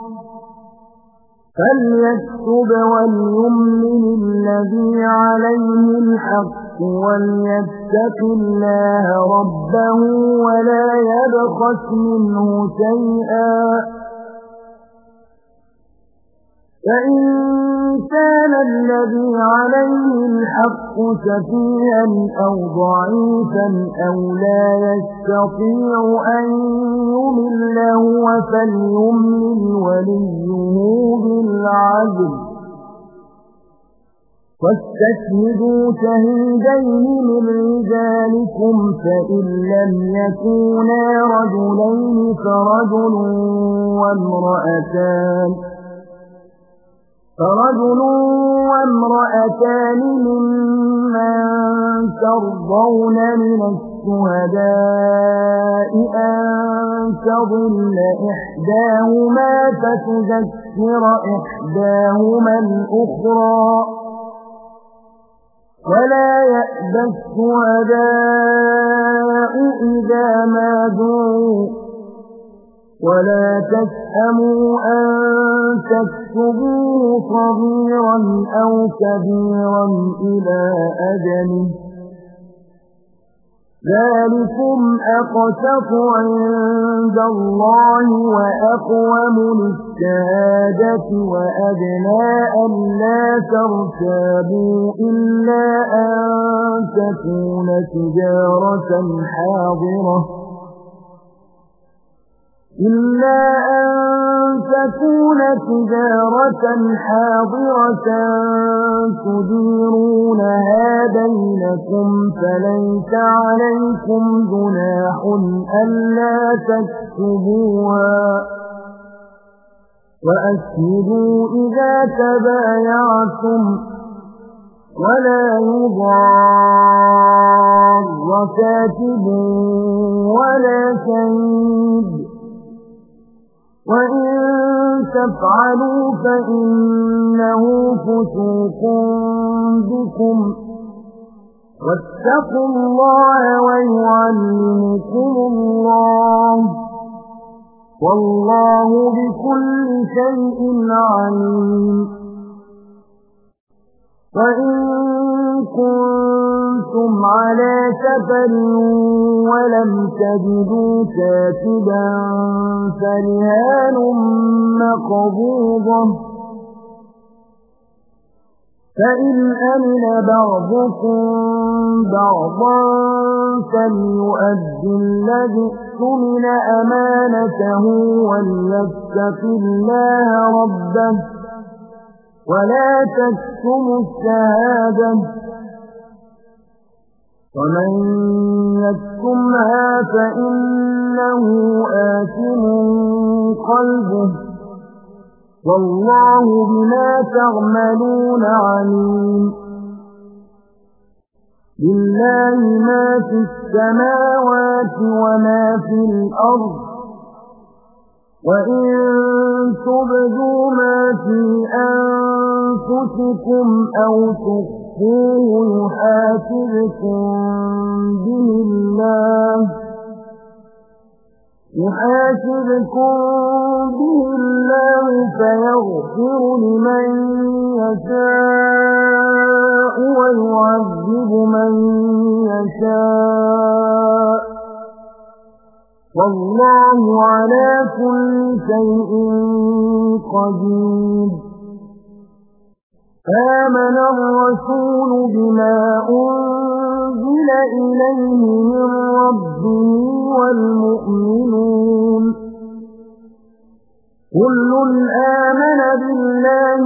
فليكتب وليملل الذي عليه الحق وليتق الله ربه ولا يبخس منه شيئا فإن كان الذي عليه الحق سفيها أو ضعيفا أو لا يستطيع أن يمل هو فليملل وليه بالعدل واستشهدوا شهيدين من رجالكم فإن لم يكونا رجلين فرجل وامرأتان فرجل وامرأتان ممن ترضون من الشهداء أن تضل إحداهما فتذكر إحداهما الأخرى ولا يأبى الشهداء إذا ما دعوا ولا تسأموا أن تكتبوه صغيرا أو كبيرا إلى أجله ذلكم أقسط عند الله وأقوم للشهادة وأدنى ألا ترتابوا إلا أن تكون تجارة حاضرة إلا أن تكون تجارة حاضرة تديرونها بينكم فليس عليكم جناح ألا تكتبوها وأشهدوا إذا تبايعتم ولا يضار كاتب ولا شهيد وإن تفعلوا فإنه فسوق بكم واتقوا الله ويعلمكم الله والله بكل شيء عليم وإن كنتم على سفر ولم تجدوا كاتبا فرهان مقبوضة فإن أمن بعضكم بعضا فليؤدي الذي اؤتمن أمانته وليتق الله ربه ولا تكتموا الشهادة ومن يكتمها فإنه آثم قلبه والله بما تعملون عليم لله ما في السماوات وما في الأرض وإن تبدوا ما في أنفسكم أو تخفوه يحاسبكم به الله يحاسبكم به الله فيغفر لمن يشاء ويعذب من يشاء والله على كل شيء قدير آمن الرسول بما أنزل إليه من ربه والمؤمنون كل آمن بالله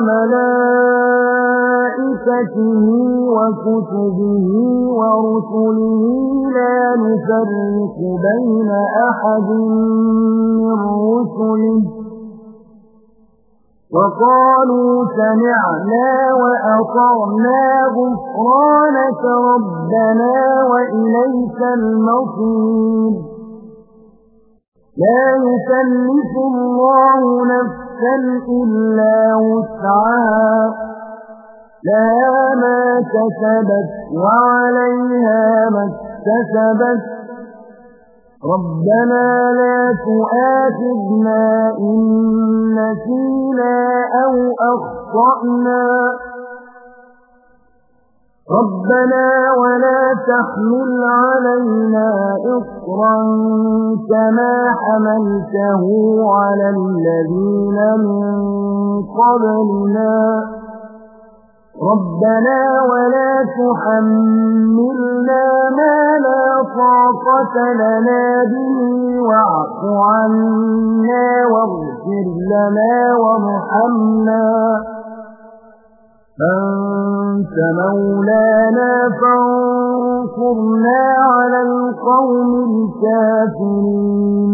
وملائكته وكتبه ورسله لا نفرق بين أحد من رسله وقالوا سمعنا وأطعنا غفرانك ربنا وإليك المصير لا يكلف الله نفسا نفسا إلا وسعها لها ما كسبت وعليها ما اكتسبت ربنا لا تؤاخذنا إن نسينا أو أخطأنا ربنا ولا تحمل علينا إصرا كما حملته على الذين من قبلنا ربنا ولا تحملنا ما لا طاقة لنا به واعف عنا واغفر لنا وارحمنا أنت مولانا فانصرنا على القوم الكافرين